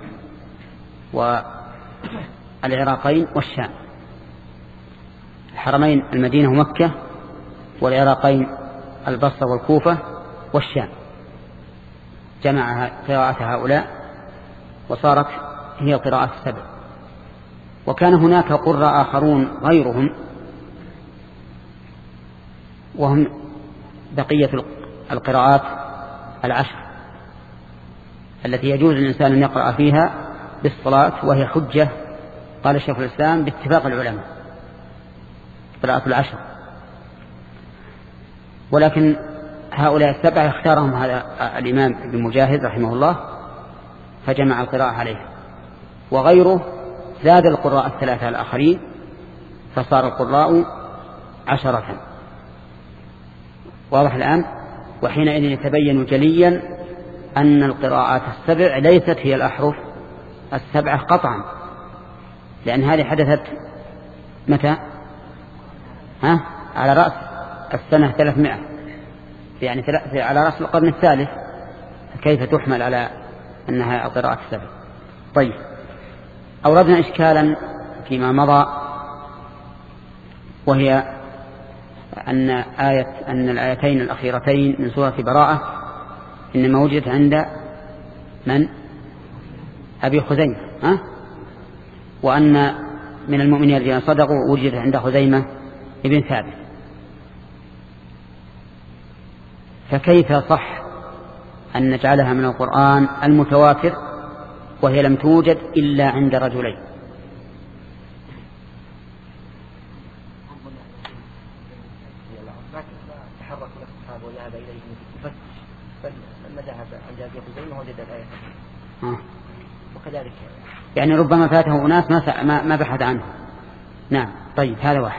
والعراقين والشام. الحرمين المدينة ومكة، والعراقين البصرة والكوفة والشام، جمع قراءة هؤلاء وصارت هي القراءة السبع. وكان هناك قراء آخرون غيرهم وهم بقية القراءات العشر التي يجوز للإنسان أن يقرأ فيها بالصلاة، وهي حجة قال الشيخ الإسلام باتفاق العلماء قراءة العشر. ولكن هؤلاء السبعة اختارهم هذا الإمام ابن مجاهد رحمه الله فجمع القراءة عليه، وغيره زاد القراء الثلاثة الآخرين فصار القراء عشرة. واضح الآن؟ وحينئذ يتبين جليا أن القراءات السبع ليست هي الأحرف السبعة قطعا، لأن هذه حدثت متى؟ ها؟ على رأس السنة ثلاثمائة، يعني على رأس القرن الثالث، كيف تحمل على أنها القراءة السبع؟ طيب، أوردنا إشكالا فيما مضى، وهي أن آية أن الآيتين الأخيرتين من سورة براءة إنما وجدت عند من؟ أبي خزيمة، أه؟ وأن من المؤمنين الذين صدقوا وجدت عند خزيمة ابن ثابت. فكيف صح أن نجعلها من القرآن المتواتر وهي لم توجد إلا عند رجلين؟ وكذلك يعني ربما فاته أناس ما ما بحث عنه. نعم. طيب، هذا واحد.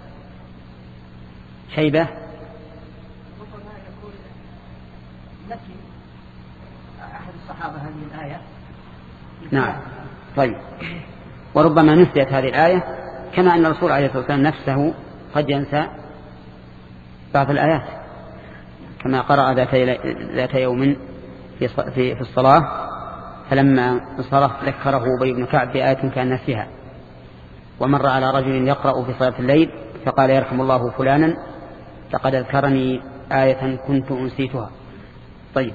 شيبة ربما يقول نفي أحد الصحابة هذه الآية. نعم. طيب، وربما نسيت هذه الآية، كما أن الرسول عليه الصلاة والسلام نفسه قد ينسى بعض الآيات، كما قرأ ذات يوم في في الصلاة فلما انصرف ذكره أبي بن كعب بآية كان نسيها، ومر على رجل يقرأ في صلاة الليل فقال يرحم الله فلانا لقد أذكرني آية كنت أنسيتها. طيب،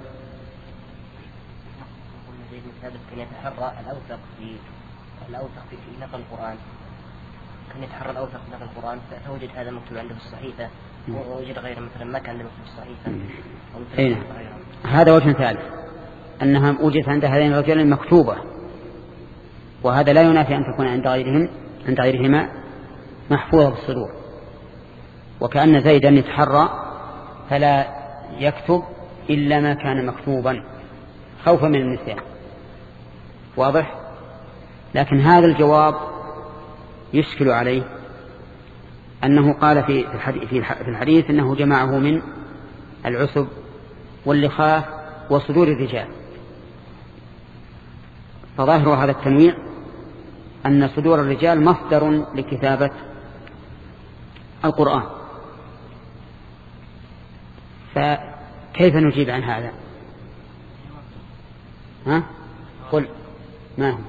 كان يتحرى الأوثق في الأوثق في نقل القرآن، كان يتحرى الأوثق في نقل القرآن، فوجد هذا مكتوب عنده في الصحيفة ووجد غيره مثلا ما كان عنده في الصحيفة. أين؟ هذا وجه ثالث، أنها وجدت عند هذين الرجلين مكتوبة، وهذا لا ينافي أن تكون عند غيرهم عند غيرهما محفوظة بالصدور، وكأن زيدا يتحرى فلا يكتب إلا ما كان مكتوبا خوفا من النسيان. واضح؟ لكن هذا الجواب يشكل عليه أنه قال في في الحديث أنه جمعه من العسب واللخاف وصدور الرجال، فظاهر هذا التنويع أن صدور الرجال مصدر لكتابة القرآن، كيف نجيب عن هذا؟ ها؟ قل ما هو؟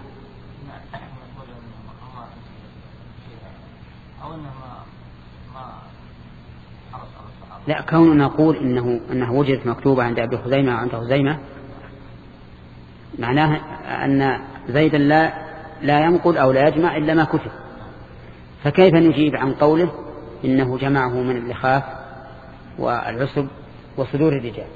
لا، كوننا نقول إنه أنه وجدت مكتوبة عند أبي خزيمة وعند خزيمة معناه أن زيدا لا لا ينقل أو لا يجمع إلا ما كتب، فكيف نجيب عن قوله إنه جمعه من اللخاف والعصب وصدور الرجال؟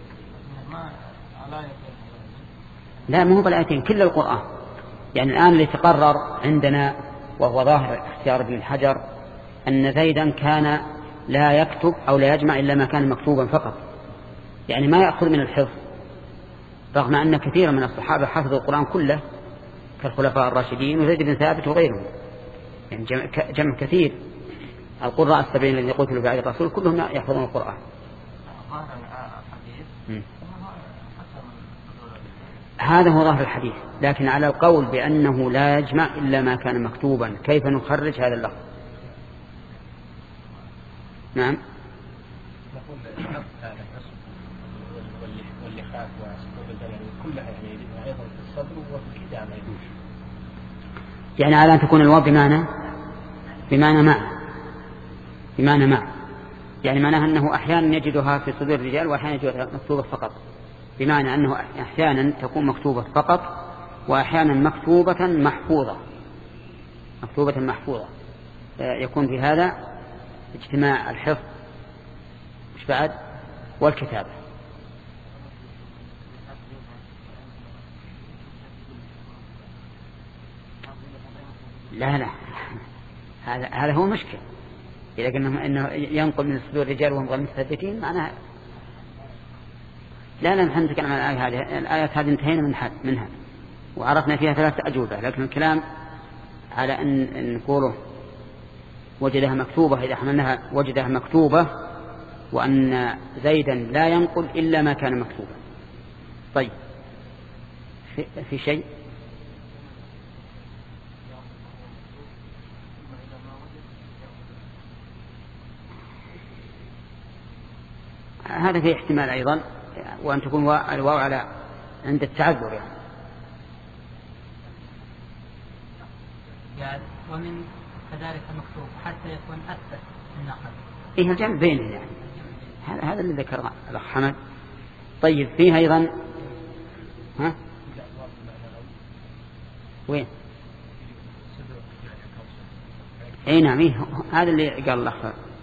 لا، ما هو بالآيتين، كل القرآن. يعني الآن اللي تقرر عندنا وهو ظاهر اختيار ابن الحجر أن زيدا كان لا يكتب أو لا يجمع إلا ما كان مكتوبا فقط، يعني ما يأخذ من الحفظ، رغم أن كثيرا من الصحابة حفظوا القرآن كله كالخلفاء الراشدين وزيد بن ثابت وغيرهم، يعني جمع, جمع كثير. القراء السبعين الذين قتلوا بعد الرسول كلهم يحفظون القرآن. هذا هو ظاهر الحديث، لكن على القول بأنه لا يجمع إلا ما كان مكتوبا كيف نخرج هذا اللفظ؟ نعم. نقول هذا العصب واللخاف كلها يعني أيضا في الصدر وفي الكتاب أيضا. يعني على أن تكون الواو بمعنى بمعنى مع بمعنى مع يعني معناها أنه أحيانا يجدها في صدور الرجال وأحيانا يجدها مكتوبة فقط، بمعنى أنه أحيانا تكون مكتوبة فقط وأحيانا مكتوبة محفوظة مكتوبة محفوظة يكون في هذا اجتماع الحفظ مش بعد والكتابة. لا لا هذا هذا هو مشكل. إذا قلنا إنه ينقل من صدور الرجال وهم غير مثبتين معناها لا لا نحن نتكلم عن الآية هذه. الآيات هذه انتهينا من منها وعرفنا فيها ثلاثة أجوبة، لكن الكلام على أن نقوله وجدها مكتوبة إذا حملناها وجدها مكتوبة وأن زيدا لا ينقل إلا ما كان مكتوبا. طيب في, في شيء هذا في احتمال أيضا وأن تكون الواو على عند التعذر يعني. يعني ومن كذلك مكتوب حتى يكون أثبت النقل. إيه الجمع بينه يعني هذا هذا اللي ذكره الأخ حمد. طيب فيها أيضا ها وين؟ أي نعم إيه هذا اللي قال الأخ.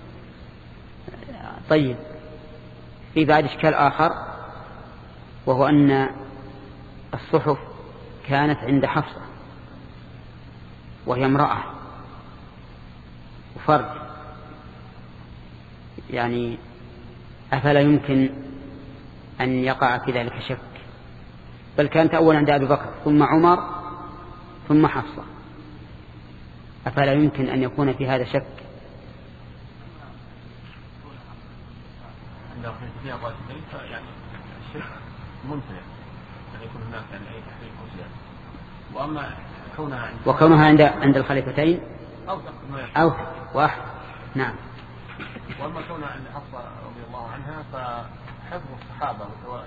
طيب في بعد إشكال آخر وهو أن الصحف كانت عند حفصة وهي امرأة وفرد، يعني أفلا يمكن أن يقع في ذلك شك؟ بل كانت أولا عند أبي بكر ثم عمر ثم حفصة، أفلا يمكن أن يكون في هذا شك؟ يعني الشك منتهي أن يكون هناك يعني أي تحريف أو زيادة. وأما كونها وكونها عند عند الخليفتين أو واحد. نعم. وأما كونها عند حفصة رضي الله عنها فحفظ الصحابة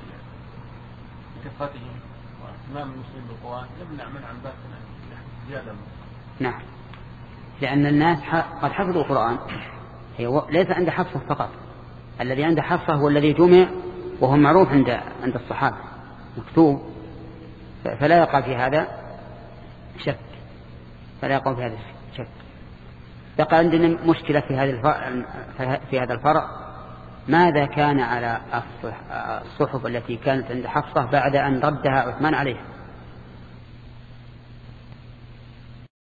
وكفتهم واهتمام المسلمين بالقرآن يمنع من عن بات زيادة. نعم، لأن الناس قد حفظوا القرآن هي ليس عند حفصة فقط، الذي عند حفصة هو الذي جمع وهو معروف عند عند الصحابة مكتوب، فلا يقع في هذا شك فلا يقع في هذا شك. بقى عندنا مشكلة في هذا الفرع في هذا الفرع ماذا كان على الصحف التي كانت عند حفصة بعد أن ردها عثمان عليها؟